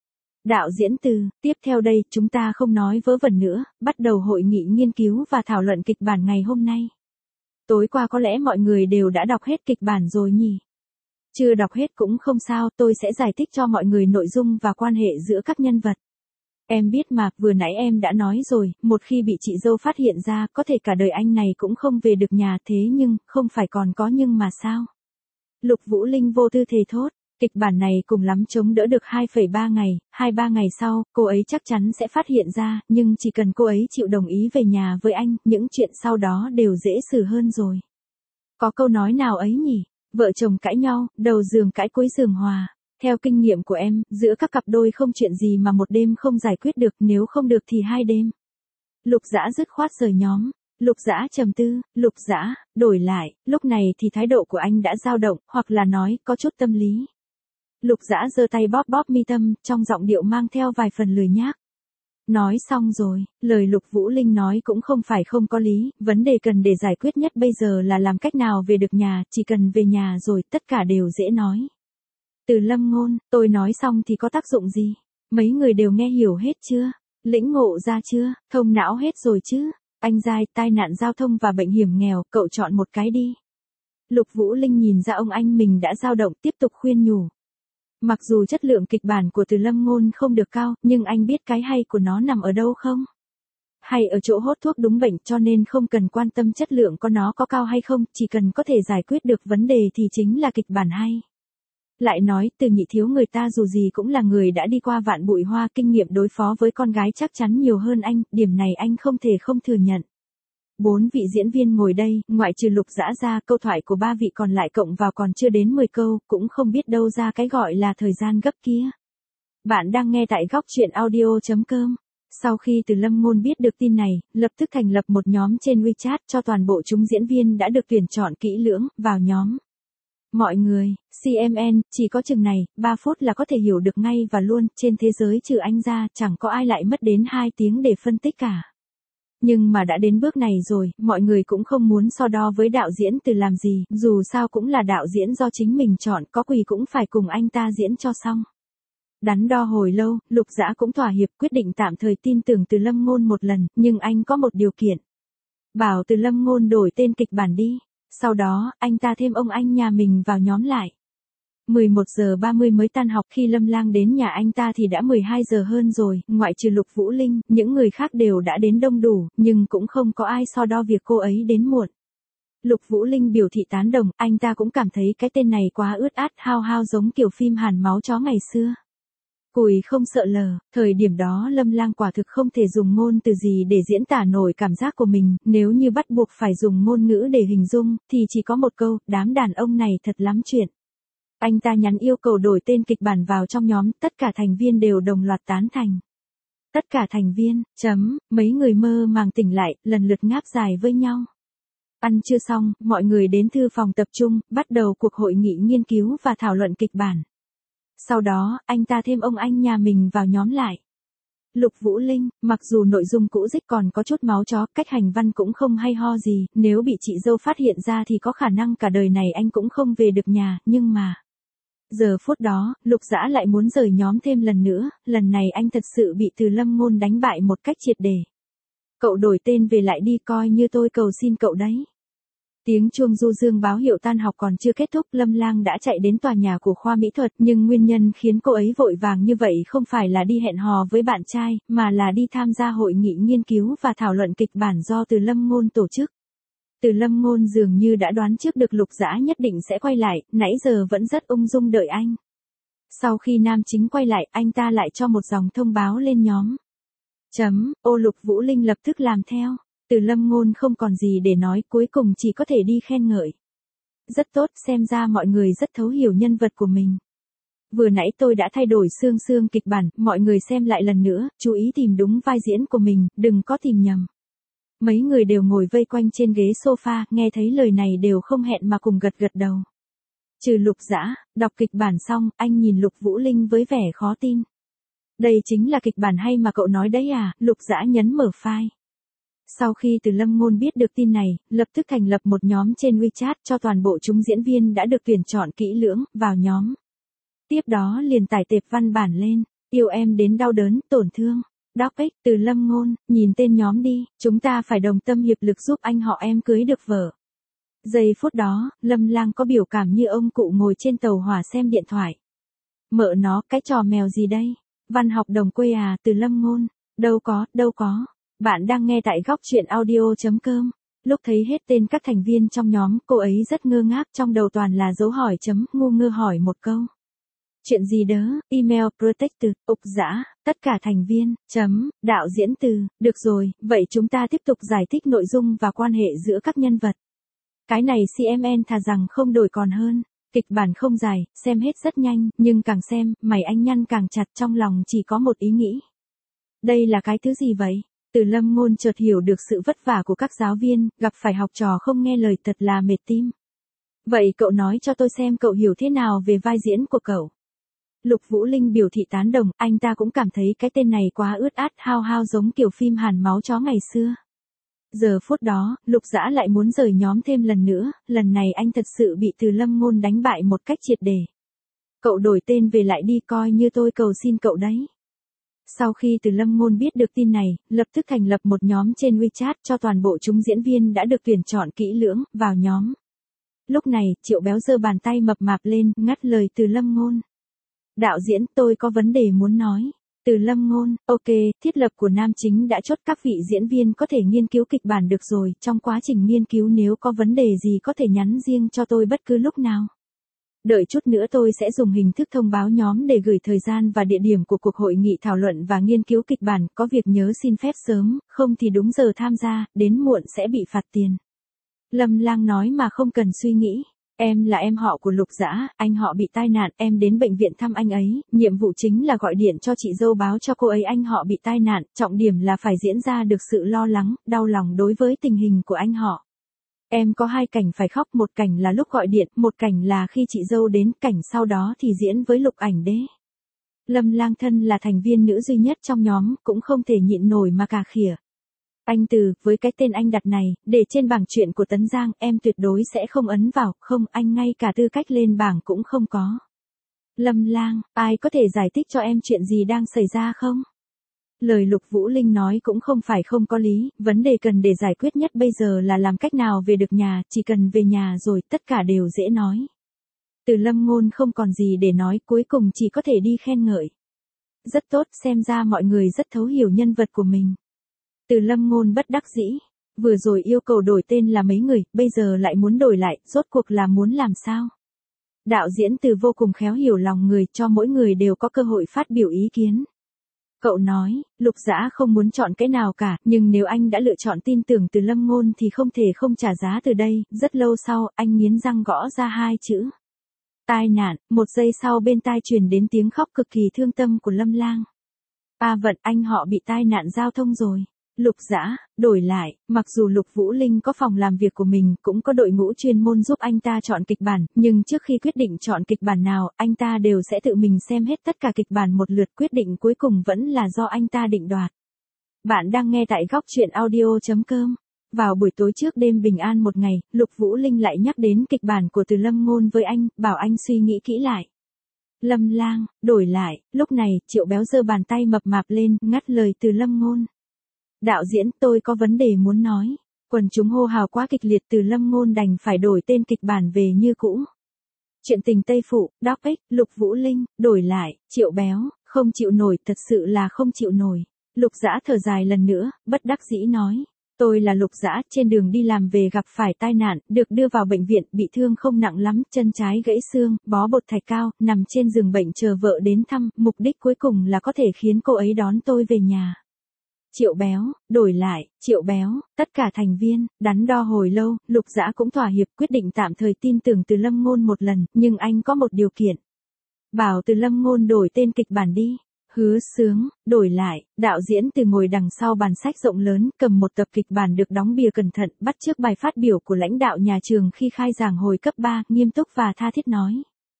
Đạo diễn Từ, tiếp theo đây, chúng ta không nói vớ vẩn nữa, bắt đầu hội nghị nghiên cứu và thảo luận kịch bản ngày hôm nay. Tối qua có lẽ mọi người đều đã đọc hết kịch bản rồi nhỉ? Chưa đọc hết cũng không sao, tôi sẽ giải thích cho mọi người nội dung và quan hệ giữa các nhân vật. Em biết mà, vừa nãy em đã nói rồi, một khi bị chị dâu phát hiện ra, có thể cả đời anh này cũng không về được nhà, thế nhưng, không phải còn có nhưng mà sao? Lục Vũ Linh vô tư thề thốt, kịch bản này cùng lắm chống đỡ được hai phẩy ba ngày, hai ba ngày sau, cô ấy chắc chắn sẽ phát hiện ra, nhưng chỉ cần cô ấy chịu đồng ý về nhà với anh, những chuyện sau đó đều dễ xử hơn rồi. Có câu nói nào ấy nhỉ? Vợ chồng cãi nhau, đầu giường cãi cuối giường hòa. Theo kinh nghiệm của em, giữa các cặp đôi không chuyện gì mà một đêm không giải quyết được, nếu không được thì hai đêm. Lục Dã dứt khoát rời nhóm. Lục Dã trầm tư, Lục Dã, đổi lại, lúc này thì thái độ của anh đã dao động, hoặc là nói, có chút tâm lý. Lục Dã giơ tay bóp bóp mi tâm, trong giọng điệu mang theo vài phần lười nhác. Nói xong rồi, lời Lục Vũ Linh nói cũng không phải không có lý, vấn đề cần để giải quyết nhất bây giờ là làm cách nào về được nhà, chỉ cần về nhà rồi, tất cả đều dễ nói. Từ Lâm Ngôn, tôi nói xong thì có tác dụng gì? Mấy người đều nghe hiểu hết chưa? Lĩnh ngộ ra chưa? Thông não hết rồi chứ? Anh giai, tai nạn giao thông và bệnh hiểm nghèo, cậu chọn một cái đi. Lục Vũ Linh nhìn ra ông anh mình đã dao động, tiếp tục khuyên nhủ. Mặc dù chất lượng kịch bản của Từ Lâm Ngôn không được cao, nhưng anh biết cái hay của nó nằm ở đâu không? Hay ở chỗ hốt thuốc đúng bệnh, cho nên không cần quan tâm chất lượng của nó có cao hay không, chỉ cần có thể giải quyết được vấn đề thì chính là kịch bản hay. Lại nói, Từ Nhị Thiếu người ta dù gì cũng là người đã đi qua vạn bụi hoa, kinh nghiệm đối phó với con gái chắc chắn nhiều hơn anh, điểm này anh không thể không thừa nhận. Bốn vị diễn viên ngồi đây, ngoại trừ Lục Dã ra, câu thoại của ba vị còn lại cộng vào còn chưa đến mười câu, cũng không biết đâu ra cái gọi là thời gian gấp kia. Bạn đang nghe tại góc truyện audio chấm com. Sau khi Từ Lâm Ngôn biết được tin này, lập tức thành lập một nhóm trên WeChat cho toàn bộ chúng diễn viên đã được tuyển chọn kỹ lưỡng, vào nhóm. Mọi người, xê em en, chỉ có chừng này, ba phút là có thể hiểu được ngay và luôn, trên thế giới trừ anh ra, chẳng có ai lại mất đến hai tiếng để phân tích cả. Nhưng mà đã đến bước này rồi, mọi người cũng không muốn so đo với đạo diễn Từ làm gì, dù sao cũng là đạo diễn do chính mình chọn, có quỳ cũng phải cùng anh ta diễn cho xong. Đắn đo hồi lâu, Lục Dã cũng thỏa hiệp, quyết định tạm thời tin tưởng Từ Lâm Ngôn một lần, nhưng anh có một điều kiện. Bảo Từ Lâm Ngôn đổi tên kịch bản đi. Sau đó, anh ta thêm ông anh nhà mình vào nhóm lại. mười một giờ ba mươi mới tan học, khi Lâm Lang đến nhà anh ta thì đã mười hai giờ hơn rồi, ngoại trừ Lục Vũ Linh, những người khác đều đã đến đông đủ, nhưng cũng không có ai so đo việc cô ấy đến muộn. Lục Vũ Linh biểu thị tán đồng, anh ta cũng cảm thấy cái tên này quá ướt át, hao hao giống kiểu phim Hàn máu chó ngày xưa. Cùi không sợ lờ, thời điểm đó Lâm Lang quả thực không thể dùng ngôn từ gì để diễn tả nổi cảm giác của mình, nếu như bắt buộc phải dùng ngôn ngữ để hình dung, thì chỉ có một câu, đám đàn ông này thật lắm chuyện. Anh ta nhắn yêu cầu đổi tên kịch bản vào trong nhóm, tất cả thành viên đều đồng loạt tán thành. Tất cả thành viên, chấm, mấy người mơ màng tỉnh lại, lần lượt ngáp dài với nhau. Ăn trưa xong, mọi người đến thư phòng tập trung, bắt đầu cuộc hội nghị nghiên cứu và thảo luận kịch bản. Sau đó, anh ta thêm ông anh nhà mình vào nhóm lại. Lục Vũ Linh, mặc dù nội dung cũ dích còn có chút máu chó, cách hành văn cũng không hay ho gì, nếu bị chị dâu phát hiện ra thì có khả năng cả đời này anh cũng không về được nhà, nhưng mà... Giờ phút đó, Lục Dã lại muốn rời nhóm thêm lần nữa, lần này anh thật sự bị Từ Lâm Ngôn đánh bại một cách triệt để. Cậu đổi tên về lại đi, coi như tôi cầu xin cậu đấy. Tiếng chuông du dương báo hiệu tan học còn chưa kết thúc, Lâm Lang đã chạy đến tòa nhà của khoa mỹ thuật, nhưng nguyên nhân khiến cô ấy vội vàng như vậy không phải là đi hẹn hò với bạn trai, mà là đi tham gia hội nghị nghiên cứu và thảo luận kịch bản do Từ Lâm Ngôn tổ chức. Từ Lâm Ngôn dường như đã đoán trước được Lục Dã nhất định sẽ quay lại, nãy giờ vẫn rất ung dung đợi anh. Sau khi nam chính quay lại, anh ta lại cho một dòng thông báo lên nhóm. Chấm, ô Lục Vũ Linh lập tức làm theo. Từ Lâm Ngôn không còn gì để nói, cuối cùng chỉ có thể đi khen ngợi. Rất tốt, xem ra mọi người rất thấu hiểu nhân vật của mình. Vừa nãy tôi đã thay đổi xương xương kịch bản, mọi người xem lại lần nữa, chú ý tìm đúng vai diễn của mình, đừng có tìm nhầm. Mấy người đều ngồi vây quanh trên ghế sofa, nghe thấy lời này đều không hẹn mà cùng gật gật đầu. Trừ Lục Dã, đọc kịch bản xong, anh nhìn Lục Vũ Linh với vẻ khó tin. Đây chính là kịch bản hay mà cậu nói đấy à? Lục Dã nhấn mở file. Sau khi Từ Lâm Ngôn biết được tin này, lập tức thành lập một nhóm trên WeChat cho toàn bộ chúng diễn viên đã được tuyển chọn kỹ lưỡng, vào nhóm. Tiếp đó liền tải tệp văn bản lên, yêu em đến đau đớn, tổn thương. Doc X, Từ Lâm Ngôn, nhìn tên nhóm đi, chúng ta phải đồng tâm hiệp lực giúp anh họ em cưới được vợ. Giây phút đó, Lâm Lang có biểu cảm như ông cụ ngồi trên tàu hỏa xem điện thoại. Mợ nó, cái trò mèo gì đây? Văn học đồng quê à? Từ Lâm Ngôn, đâu có, đâu có. Bạn đang nghe tại góc truyện audio chấm com. Lúc thấy hết tên các thành viên trong nhóm, cô ấy rất ngơ ngác, trong đầu toàn là dấu hỏi chấm, ngu ngơ hỏi một câu. Chuyện gì đớ, email protected, ục dã, tất cả thành viên, chấm, đạo diễn Từ, được rồi, vậy chúng ta tiếp tục giải thích nội dung và quan hệ giữa các nhân vật. Cái này xê em en thà rằng không đổi còn hơn. Kịch bản không dài, xem hết rất nhanh, nhưng càng xem, mày anh nhăn càng chặt, trong lòng chỉ có một ý nghĩ. Đây là cái thứ gì vậy? Từ Lâm Ngôn chợt hiểu được sự vất vả của các giáo viên, gặp phải học trò không nghe lời thật là mệt tim. Vậy cậu nói cho tôi xem cậu hiểu thế nào về vai diễn của cậu. Lục Vũ Linh biểu thị tán đồng, anh ta cũng cảm thấy cái tên này quá ướt át hao hao giống kiểu phim Hàn máu chó ngày xưa. Giờ phút đó, Lục Dã lại muốn rời nhóm thêm lần nữa, lần này anh thật sự bị Từ Lâm Ngôn đánh bại một cách triệt để. Cậu đổi tên về lại đi, coi như tôi cầu xin cậu đấy. Sau khi Từ Lâm Ngôn biết được tin này, lập tức thành lập một nhóm trên WeChat cho toàn bộ chúng diễn viên đã được tuyển chọn kỹ lưỡng, vào nhóm. Lúc này, Triệu Béo giơ bàn tay mập mạp lên, ngắt lời Từ Lâm Ngôn. Đạo diễn, tôi có vấn đề muốn nói. Từ Lâm Ngôn, ok, thiết lập của nam chính đã chốt các vị diễn viên có thể nghiên cứu kịch bản được rồi, trong quá trình nghiên cứu nếu có vấn đề gì có thể nhắn riêng cho tôi bất cứ lúc nào. Đợi chút nữa tôi sẽ dùng hình thức thông báo nhóm để gửi thời gian và địa điểm của cuộc hội nghị thảo luận và nghiên cứu kịch bản, có việc nhớ xin phép sớm, không thì đúng giờ tham gia, đến muộn sẽ bị phạt tiền. Lâm Lang nói mà không cần suy nghĩ. Em là em họ của Lục Dã, anh họ bị tai nạn, em đến bệnh viện thăm anh ấy, nhiệm vụ chính là gọi điện cho chị dâu báo cho cô ấy anh họ bị tai nạn, trọng điểm là phải diễn ra được sự lo lắng, đau lòng đối với tình hình của anh họ. Em có hai cảnh phải khóc, một cảnh là lúc gọi điện, một cảnh là khi chị dâu đến, cảnh sau đó thì diễn với Lục Ảnh Đế. Lâm Lang thân là thành viên nữ duy nhất trong nhóm, cũng không thể nhịn nổi mà cà khịa. Anh Từ, với cái tên anh đặt này, để trên bảng chuyện của Tấn Giang, em tuyệt đối sẽ không ấn vào, không, anh ngay cả tư cách lên bảng cũng không có. Lâm Lang, ai có thể giải thích cho em chuyện gì đang xảy ra không? Lời Lục Vũ Linh nói cũng không phải không có lý, vấn đề cần để giải quyết nhất bây giờ là làm cách nào về được nhà, chỉ cần về nhà rồi, tất cả đều dễ nói. Từ Lâm Ngôn không còn gì để nói, cuối cùng chỉ có thể đi khen ngợi. Rất tốt, xem ra mọi người rất thấu hiểu nhân vật của mình. Từ Lâm Ngôn bất đắc dĩ, vừa rồi yêu cầu đổi tên là mấy người, bây giờ lại muốn đổi lại, rốt cuộc là muốn làm sao? Đạo diễn Từ vô cùng khéo hiểu lòng người, cho mỗi người đều có cơ hội phát biểu ý kiến. Cậu nói, Lục Dã không muốn chọn cái nào cả, nhưng nếu anh đã lựa chọn tin tưởng Từ Lâm Ngôn thì không thể không trả giá từ đây. Rất lâu sau, anh nghiến răng gõ ra hai chữ. Tai nạn, một giây sau bên tai truyền đến tiếng khóc cực kỳ thương tâm của Lâm Lang. À vận, anh họ bị tai nạn giao thông rồi. Lục Dã, đổi lại, mặc dù Lục Vũ Linh có phòng làm việc của mình, cũng có đội ngũ chuyên môn giúp anh ta chọn kịch bản, nhưng trước khi quyết định chọn kịch bản nào, anh ta đều sẽ tự mình xem hết tất cả kịch bản một lượt, quyết định cuối cùng vẫn là do anh ta định đoạt. Bạn đang nghe tại góc truyện audio chấm com. Vào buổi tối trước đêm bình an một ngày, Lục Vũ Linh lại nhắc đến kịch bản của Từ Lâm Ngôn với anh, bảo anh suy nghĩ kỹ lại. Lâm Lang, đổi lại, lúc này, Triệu Béo giơ bàn tay mập mạp lên, ngắt lời Từ Lâm Ngôn. Đạo diễn, tôi có vấn đề muốn nói. Quần chúng hô hào quá kịch liệt, Từ Lâm Ngôn đành phải đổi tên kịch bản về như cũ. Chuyện tình Tây Phụ, Doc X, Lục Vũ Linh, đổi lại, Triệu Béo, không chịu nổi, thật sự là không chịu nổi. Lục Dã thở dài lần nữa, bất đắc dĩ nói. Tôi là Lục Dã, trên đường đi làm về gặp phải tai nạn, được đưa vào bệnh viện, bị thương không nặng lắm, chân trái gãy xương, bó bột thạch cao, nằm trên giường bệnh chờ vợ đến thăm, mục đích cuối cùng là có thể khiến cô ấy đón tôi về nhà. Triệu Béo, đổi lại, Triệu Béo, tất cả thành viên, đắn đo hồi lâu, Lục Dã cũng thỏa hiệp, quyết định tạm thời tin tưởng Từ Lâm Ngôn một lần, nhưng anh có một điều kiện. Bảo Từ Lâm Ngôn đổi tên kịch bản đi. Hứa Sướng, đổi lại, đạo diễn Từ ngồi đằng sau bàn sách rộng lớn, cầm một tập kịch bản được đóng bìa cẩn thận, bắt chước bài phát biểu của lãnh đạo nhà trường khi khai giảng hồi cấp ba, nghiêm túc và tha thiết nói.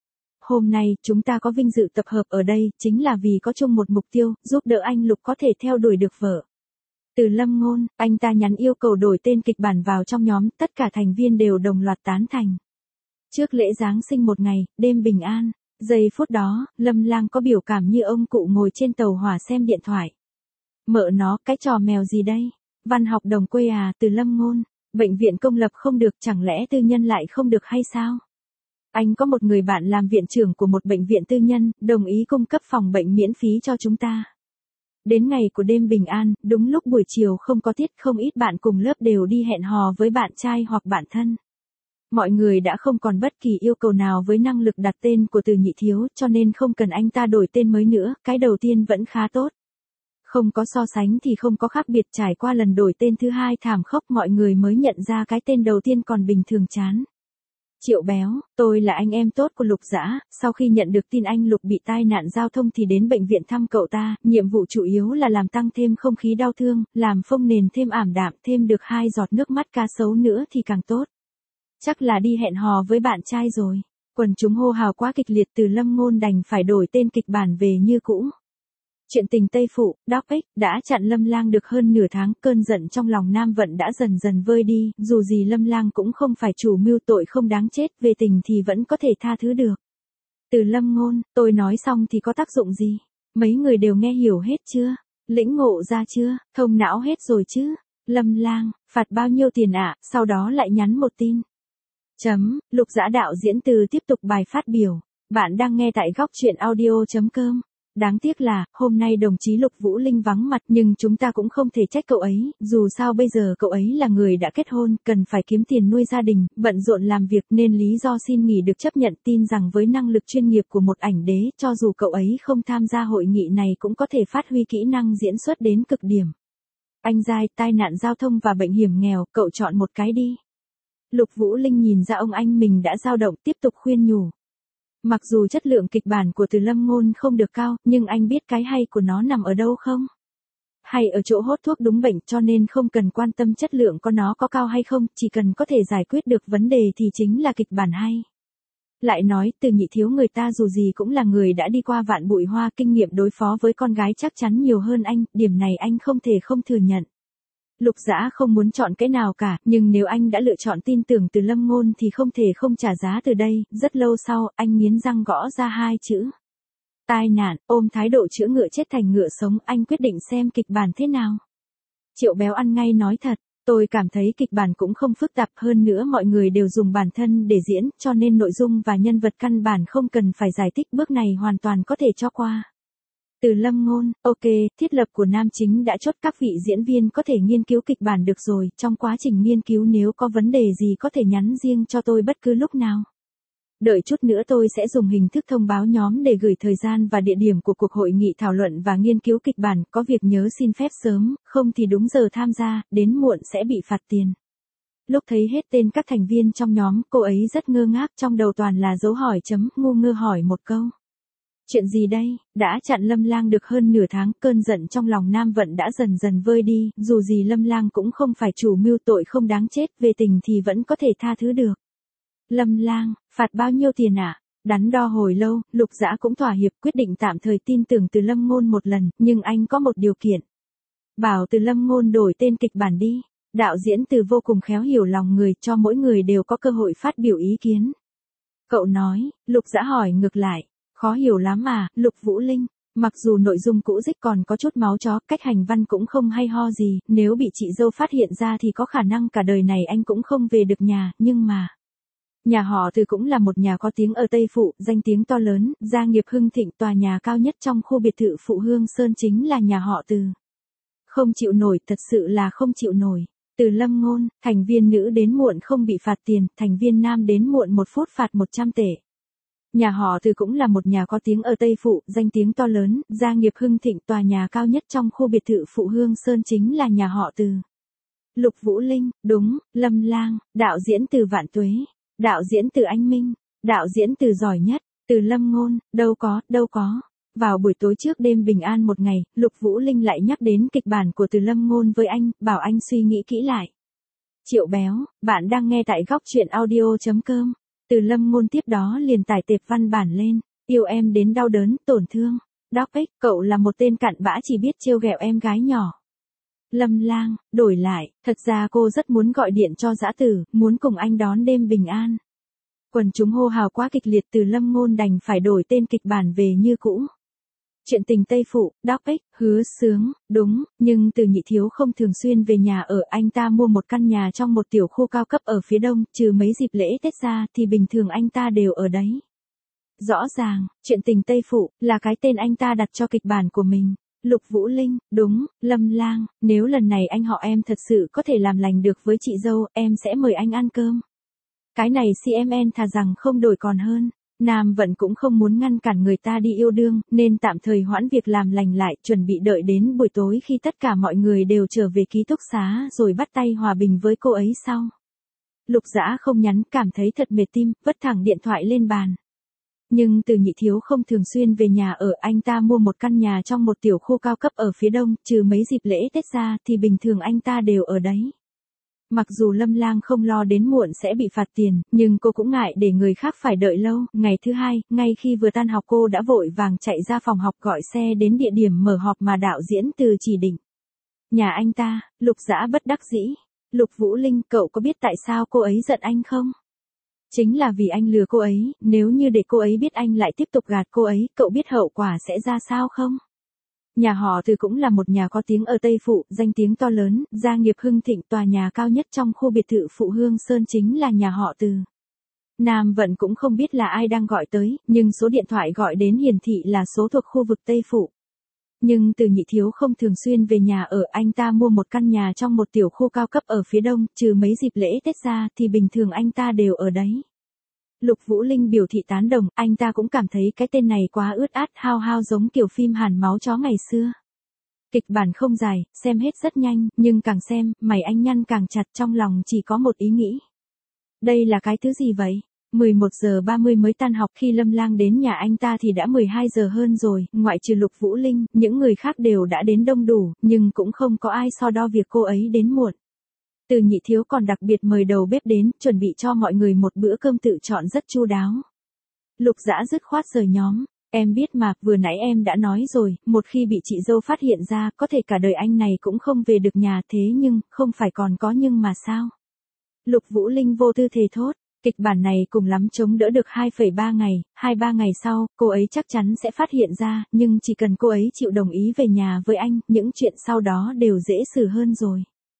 Hôm nay, chúng ta có vinh dự tập hợp ở đây, chính là vì có chung một mục tiêu, giúp đỡ anh Lục có thể theo đuổi được vợ. Từ Lâm Ngôn, anh ta nhắn yêu cầu đổi tên kịch bản vào trong nhóm, tất cả thành viên đều đồng loạt tán thành. Trước lễ Giáng sinh một ngày, đêm bình an, giây phút đó, Lâm Lang có biểu cảm như ông cụ ngồi trên tàu hỏa xem điện thoại. Mợ nó, cái trò mèo gì đây? Văn học đồng quê à? Từ Lâm Ngôn, bệnh viện công lập không được, chẳng lẽ tư nhân lại không được hay sao? Anh có một người bạn làm viện trưởng của một bệnh viện tư nhân, đồng ý cung cấp phòng bệnh miễn phí cho chúng ta. Đến ngày của đêm bình an, đúng lúc buổi chiều không có tiết, không ít bạn cùng lớp đều đi hẹn hò với bạn trai hoặc bạn thân. Mọi người đã không còn bất kỳ yêu cầu nào với năng lực đặt tên của Từ Nhị Thiếu, cho nên không cần anh ta đổi tên mới nữa, cái đầu tiên vẫn khá tốt. Không có so sánh thì không có khác biệt, trải qua lần đổi tên thứ hai thảm khốc mọi người mới nhận ra cái tên đầu tiên còn bình thường chán. Triệu Béo, tôi là anh em tốt của Lục Dã, sau khi nhận được tin anh Lục bị tai nạn giao thông thì đến bệnh viện thăm cậu ta, nhiệm vụ chủ yếu là làm tăng thêm không khí đau thương, làm phông nền thêm ảm đạm, thêm được hai giọt nước mắt cá sấu nữa thì càng tốt. Chắc là đi hẹn hò với bạn trai rồi. Quần chúng hô hào quá kịch liệt, Từ Lâm Ngôn đành phải đổi tên kịch bản về như cũ. Chuyện tình Tây Phụ, Doc X, đã chặn Lâm Lang được hơn nửa tháng, cơn giận trong lòng Nam Vận đã dần dần vơi đi, dù gì Lâm Lang cũng không phải chủ mưu tội không đáng chết, về tình thì vẫn có thể tha thứ được. Từ Lâm Ngôn, tôi nói xong thì có tác dụng gì? Mấy người đều nghe hiểu hết chưa? Lĩnh ngộ ra chưa? Thông não hết rồi chứ? Lâm Lang, phạt bao nhiêu tiền ạ? À? Sau đó lại nhắn một tin. Chấm, Lục Dã đạo diễn Từ tiếp tục bài phát biểu. Bạn đang nghe tại góc truyện audio.com. Đáng tiếc là, hôm nay đồng chí Lục Vũ Linh vắng mặt, nhưng chúng ta cũng không thể trách cậu ấy, dù sao bây giờ cậu ấy là người đã kết hôn, cần phải kiếm tiền nuôi gia đình, bận rộn làm việc nên lý do xin nghỉ được chấp nhận. Tin rằng với năng lực chuyên nghiệp của một ảnh đế, cho dù cậu ấy không tham gia hội nghị này cũng có thể phát huy kỹ năng diễn xuất đến cực điểm. Anh giai, tai nạn giao thông và bệnh hiểm nghèo, cậu chọn một cái đi. Lục Vũ Linh nhìn ra ông anh mình đã dao động, tiếp tục khuyên nhủ. Mặc dù chất lượng kịch bản của Từ Lâm Ngôn không được cao, nhưng anh biết cái hay của nó nằm ở đâu không? Hay ở chỗ hốt thuốc đúng bệnh, cho nên không cần quan tâm chất lượng của nó có cao hay không, chỉ cần có thể giải quyết được vấn đề thì chính là kịch bản hay. Lại nói, Từ Nhị Thiếu người ta dù gì cũng là người đã đi qua vạn bụi hoa, kinh nghiệm đối phó với con gái chắc chắn nhiều hơn anh, điểm này anh không thể không thừa nhận. Lục Dã không muốn chọn cái nào cả, nhưng nếu anh đã lựa chọn tin tưởng Từ Lâm Ngôn thì không thể không trả giá từ đây. Rất lâu sau, anh nghiến răng gõ ra hai chữ. Tai nạn, ôm thái độ chữa ngựa chết thành ngựa sống, anh quyết định xem kịch bản thế nào. Triệu Béo ăn ngay nói thật, tôi cảm thấy kịch bản cũng không phức tạp, hơn nữa mọi người đều dùng bản thân để diễn, cho nên nội dung và nhân vật căn bản không cần phải giải thích, bước này hoàn toàn có thể cho qua. Từ Lâm Ngôn, ok, thiết lập của nam chính đã chốt, các vị diễn viên có thể nghiên cứu kịch bản được rồi, trong quá trình nghiên cứu nếu có vấn đề gì có thể nhắn riêng cho tôi bất cứ lúc nào. Đợi chút nữa tôi sẽ dùng hình thức thông báo nhóm để gửi thời gian và địa điểm của cuộc hội nghị thảo luận và nghiên cứu kịch bản, có việc nhớ xin phép sớm, không thì đúng giờ tham gia, đến muộn sẽ bị phạt tiền. Lúc thấy hết tên các thành viên trong nhóm, cô ấy rất ngơ ngác, trong đầu toàn là dấu hỏi chấm, ngu ngơ hỏi một câu. Chuyện gì đây? Đã chặn Lâm Lang được hơn nửa tháng, cơn giận trong lòng Nam Vận đã dần dần vơi đi, dù gì Lâm Lang cũng không phải chủ mưu tội không đáng chết, về tình thì vẫn có thể tha thứ được. Lâm Lang, phạt bao nhiêu tiền ạ? À? Đắn đo hồi lâu, Lục Dã cũng thỏa hiệp, quyết định tạm thời tin tưởng Từ Lâm Ngôn một lần, nhưng anh có một điều kiện. Bảo Từ Lâm Ngôn đổi tên kịch bản đi. Đạo diễn Từ vô cùng khéo hiểu lòng người, cho mỗi người đều có cơ hội phát biểu ý kiến. Cậu nói, Lục Dã hỏi ngược lại. Khó hiểu lắm mà, Lục Vũ Linh. Mặc dù nội dung cũ dích còn có chút máu chó, cách hành văn cũng không hay ho gì, nếu bị chị dâu phát hiện ra thì có khả năng cả đời này anh cũng không về được nhà, nhưng mà... Nhà họ Từ cũng là một nhà có tiếng ở Tây Phụ, danh tiếng to lớn, gia nghiệp hưng thịnh, tòa nhà cao nhất trong khu biệt thự Phụ Hương Sơn chính là nhà họ Từ. Không chịu nổi, thật sự là không chịu nổi. Từ Lâm Ngôn, thành viên nữ đến muộn không bị phạt tiền, thành viên nam đến muộn một phút phạt một trăm tệ. Nhà họ Từ cũng là một nhà có tiếng ở Tây Phụ, danh tiếng to lớn, gia nghiệp hưng thịnh, tòa nhà cao nhất trong khu biệt thự Phụ Hương Sơn chính là nhà họ Từ. Lục Vũ Linh, đúng, Lâm Lang, đạo diễn Từ Vạn Tuế, đạo diễn Từ Anh Minh, đạo diễn Từ giỏi nhất, Từ Lâm Ngôn, đâu có, đâu có. Vào buổi tối trước đêm bình an một ngày, Lục Vũ Linh lại nhắc đến kịch bản của Từ Lâm Ngôn với anh, bảo anh suy nghĩ kỹ lại. Triệu Béo, bạn đang nghe tại góc truyện audio.com. Từ Lâm Ngôn tiếp đó liền tải tệp văn bản lên, yêu em đến đau đớn, tổn thương. Doc X, cậu là một tên cặn bã chỉ biết trêu ghẹo em gái nhỏ. Lâm Lang, đổi lại, thật ra cô rất muốn gọi điện cho Dã Tử, muốn cùng anh đón đêm bình an. Quần chúng hô hào quá kịch liệt, Từ Lâm Ngôn đành phải đổi tên kịch bản về như cũ. Chuyện tình Tây Phụ, Doc X, Hứa Sướng, đúng, nhưng Từ Nhị Thiếu không thường xuyên về nhà ở, anh ta mua một căn nhà trong một tiểu khu cao cấp ở phía đông, trừ mấy dịp lễ Tết ra thì bình thường anh ta đều ở đấy. Rõ ràng, chuyện tình Tây Phụ là cái tên anh ta đặt cho kịch bản của mình. Lục Vũ Linh, đúng, Lâm Lang, nếu lần này anh họ em thật sự có thể làm lành được với chị dâu, em sẽ mời anh ăn cơm. Cái này xê em en thà rằng không đổi còn hơn. Nam Vận cũng không muốn ngăn cản người ta đi yêu đương, nên tạm thời hoãn việc làm lành lại, chuẩn bị đợi đến buổi tối khi tất cả mọi người đều trở về ký túc xá rồi bắt tay hòa bình với cô ấy sau. Lục Dã không nhắn, cảm thấy thật mệt tim, vất thẳng điện thoại lên bàn. Nhưng Từ Nhị Thiếu không thường xuyên về nhà ở, anh ta mua một căn nhà trong một tiểu khu cao cấp ở phía đông, trừ mấy dịp lễ Tết ra thì bình thường anh ta đều ở đấy. Mặc dù Lâm Lang không lo đến muộn sẽ bị phạt tiền, nhưng cô cũng ngại để người khác phải đợi lâu. Ngày thứ hai, ngay khi vừa tan học cô đã vội vàng chạy ra phòng học gọi xe đến địa điểm mở họp mà đạo diễn Từ chỉ định. Nhà anh ta. Lục Dã bất đắc dĩ. Lục Vũ Linh, cậu có biết tại sao cô ấy giận anh không? Chính là vì anh lừa cô ấy, nếu như để cô ấy biết anh lại tiếp tục gạt cô ấy, cậu biết hậu quả sẽ ra sao không? Nhà họ Từ cũng là một nhà có tiếng ở Tây Phụ, danh tiếng to lớn, gia nghiệp hưng thịnh, tòa nhà cao nhất trong khu biệt thự Phụ Hương Sơn chính là nhà họ Từ. Nam Vận cũng không biết là ai đang gọi tới, nhưng số điện thoại gọi đến hiển thị là số thuộc khu vực Tây Phụ. Nhưng Từ Nhị Thiếu không thường xuyên về nhà ở, anh ta mua một căn nhà trong một tiểu khu cao cấp ở phía đông, trừ mấy dịp lễ Tết ra thì bình thường anh ta đều ở đấy. Lục Vũ Linh biểu thị tán đồng, anh ta cũng cảm thấy cái tên này quá ướt át, hao hao giống kiểu phim Hàn máu chó ngày xưa. Kịch bản không dài, xem hết rất nhanh, nhưng càng xem, mày anh nhăn càng chặt, trong lòng chỉ có một ý nghĩ. Đây là cái thứ gì vậy? mười một giờ ba mươi mới tan học, khi Lâm Lang đến nhà anh ta thì đã mười hai giờ hơn rồi, ngoại trừ Lục Vũ Linh, những người khác đều đã đến đông đủ, nhưng cũng không có ai so đo việc cô ấy đến muộn. Từ Nhị Thiếu còn đặc biệt mời đầu bếp đến, chuẩn bị cho mọi người một bữa cơm tự chọn rất chu đáo. Lục Dã dứt khoát rời nhóm. Em biết mà, vừa nãy em đã nói rồi, một khi bị chị dâu phát hiện ra, có thể cả đời anh này cũng không về được nhà, thế nhưng, không phải còn có nhưng mà sao? Lục Vũ Linh vô tư thề thốt. Kịch bản này cùng lắm chống đỡ được hai phẩy ba ngày, hai ba ngày sau, cô ấy chắc chắn sẽ phát hiện ra, nhưng chỉ cần cô ấy chịu đồng ý về nhà với anh, những chuyện sau đó đều dễ xử hơn rồi.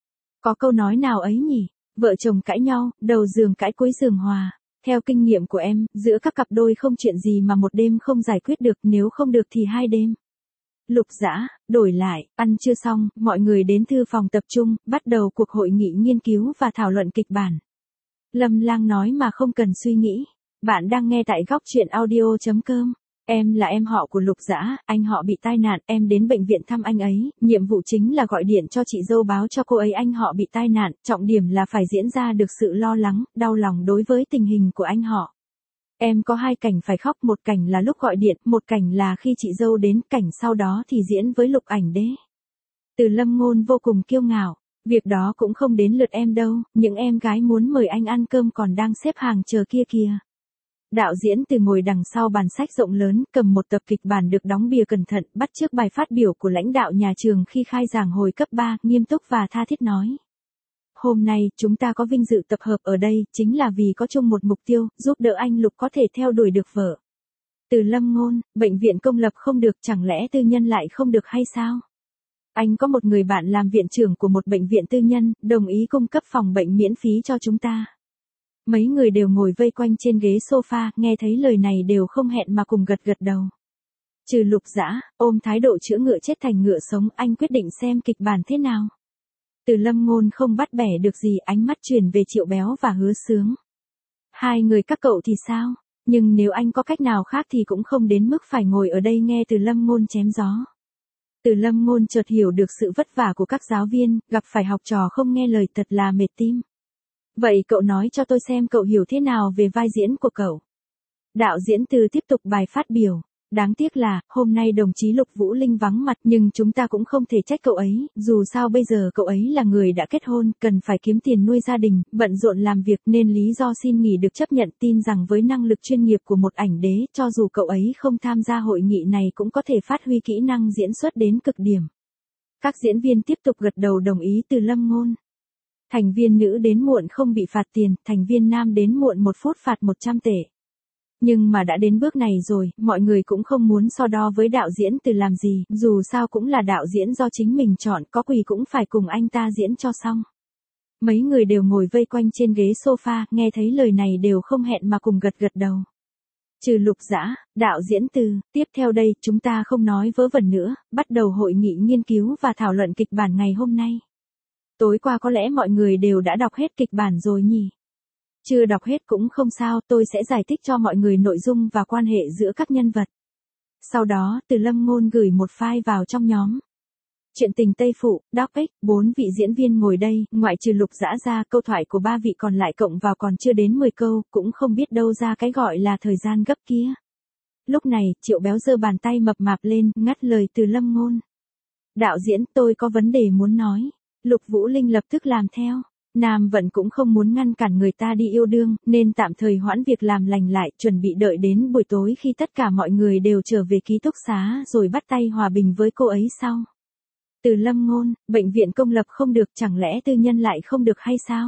Có câu nói nào ấy nhỉ? Vợ chồng cãi nhau, đầu giường cãi cuối giường hòa. Theo kinh nghiệm của em, giữa các cặp đôi không chuyện gì mà một đêm không giải quyết được, nếu không được thì hai đêm. Lục Dã, đổi lại, ăn chưa xong, mọi người đến thư phòng tập trung, bắt đầu cuộc hội nghị nghiên cứu và thảo luận kịch bản. Lâm Lang nói mà không cần suy nghĩ. Bạn đang nghe tại góc truyện audio chấm com. Em là em họ của Lục Dã, anh họ bị tai nạn, em đến bệnh viện thăm anh ấy, nhiệm vụ chính là gọi điện cho chị dâu báo cho cô ấy anh họ bị tai nạn, trọng điểm là phải diễn ra được sự lo lắng, đau lòng đối với tình hình của anh họ. Em có hai cảnh phải khóc, một cảnh là lúc gọi điện, một cảnh là khi chị dâu đến, cảnh sau đó thì diễn với Lục Ảnh Đế. Từ Lâm Ngôn vô cùng kiêu ngạo. Việc đó cũng không đến lượt em đâu, những em gái muốn mời anh ăn cơm còn đang xếp hàng chờ kia kìa. Đạo diễn Từ ngồi đằng sau bàn sách rộng lớn, cầm một tập kịch bản được đóng bìa cẩn thận, bắt chước bài phát biểu của lãnh đạo nhà trường khi khai giảng hồi cấp ba, nghiêm túc và tha thiết nói. Hôm nay, chúng ta có vinh dự tập hợp ở đây, chính là vì có chung một mục tiêu, giúp đỡ anh Lục có thể theo đuổi được vợ. Từ Lâm Ngôn, bệnh viện công lập không được, chẳng lẽ tư nhân lại không được hay sao? Anh có một người bạn làm viện trưởng của một bệnh viện tư nhân, đồng ý cung cấp phòng bệnh miễn phí cho chúng ta. Mấy người đều ngồi vây quanh trên ghế sofa, nghe thấy lời này đều không hẹn mà cùng gật gật đầu. Trừ Lục Dã, ôm thái độ chữa ngựa chết thành ngựa sống, anh quyết định xem kịch bản thế nào. Từ Lâm Ngôn không bắt bẻ được gì, ánh mắt chuyển về Triệu Béo và Hứa Sướng. Hai người các cậu thì sao? Nhưng nếu anh có cách nào khác thì cũng không đến mức phải ngồi ở đây nghe Từ Lâm Ngôn chém gió. Từ Lâm Ngôn chợt hiểu được sự vất vả của các giáo viên, gặp phải học trò không nghe lời thật là mệt tim. Vậy cậu nói cho tôi xem cậu hiểu thế nào về vai diễn của cậu. Đạo diễn Từ tiếp tục bài phát biểu. Đáng tiếc là, hôm nay đồng chí Lục Vũ Linh vắng mặt, nhưng chúng ta cũng không thể trách cậu ấy, dù sao bây giờ cậu ấy là người đã kết hôn, cần phải kiếm tiền nuôi gia đình, bận rộn làm việc nên lý do xin nghỉ được chấp nhận, tin rằng với năng lực chuyên nghiệp của một ảnh đế, cho dù cậu ấy không tham gia hội nghị này cũng có thể phát huy kỹ năng diễn xuất đến cực điểm. Các diễn viên tiếp tục gật đầu đồng ý Từ Lâm Ngôn. Thành viên nữ đến muộn không bị phạt tiền, thành viên nam đến muộn một phút phạt một trăm tệ. Nhưng mà đã đến bước này rồi, mọi người cũng không muốn so đo với đạo diễn Từ làm gì, dù sao cũng là đạo diễn do chính mình chọn, có quỳ cũng phải cùng anh ta diễn cho xong. Mấy người đều ngồi vây quanh trên ghế sofa, nghe thấy lời này đều không hẹn mà cùng gật gật đầu. Trừ Lục Dã, đạo diễn Từ, tiếp theo đây, chúng ta không nói vớ vẩn nữa, bắt đầu hội nghị nghiên cứu và thảo luận kịch bản ngày hôm nay. Tối qua có lẽ mọi người đều đã đọc hết kịch bản rồi nhỉ? Chưa đọc hết cũng không sao, tôi sẽ giải thích cho mọi người nội dung và quan hệ giữa các nhân vật. Sau đó, Từ Lâm Ngôn gửi một file vào trong nhóm. Chuyện tình Tây Phụ, Doc X, bốn vị diễn viên ngồi đây, ngoại trừ Lục Dã ra, câu thoại của ba vị còn lại cộng vào còn chưa đến mười câu, cũng không biết đâu ra cái gọi là thời gian gấp kia. Lúc này, Triệu Béo giơ bàn tay mập mạp lên, ngắt lời Từ Lâm Ngôn. Đạo diễn, tôi có vấn đề muốn nói. Lục Vũ Linh lập tức làm theo. Nam Vận cũng không muốn ngăn cản người ta đi yêu đương, nên tạm thời hoãn việc làm lành lại, chuẩn bị đợi đến buổi tối khi tất cả mọi người đều trở về ký túc xá rồi bắt tay hòa bình với cô ấy sau. Từ Lâm Ngôn, bệnh viện công lập không được, chẳng lẽ tư nhân lại không được hay sao?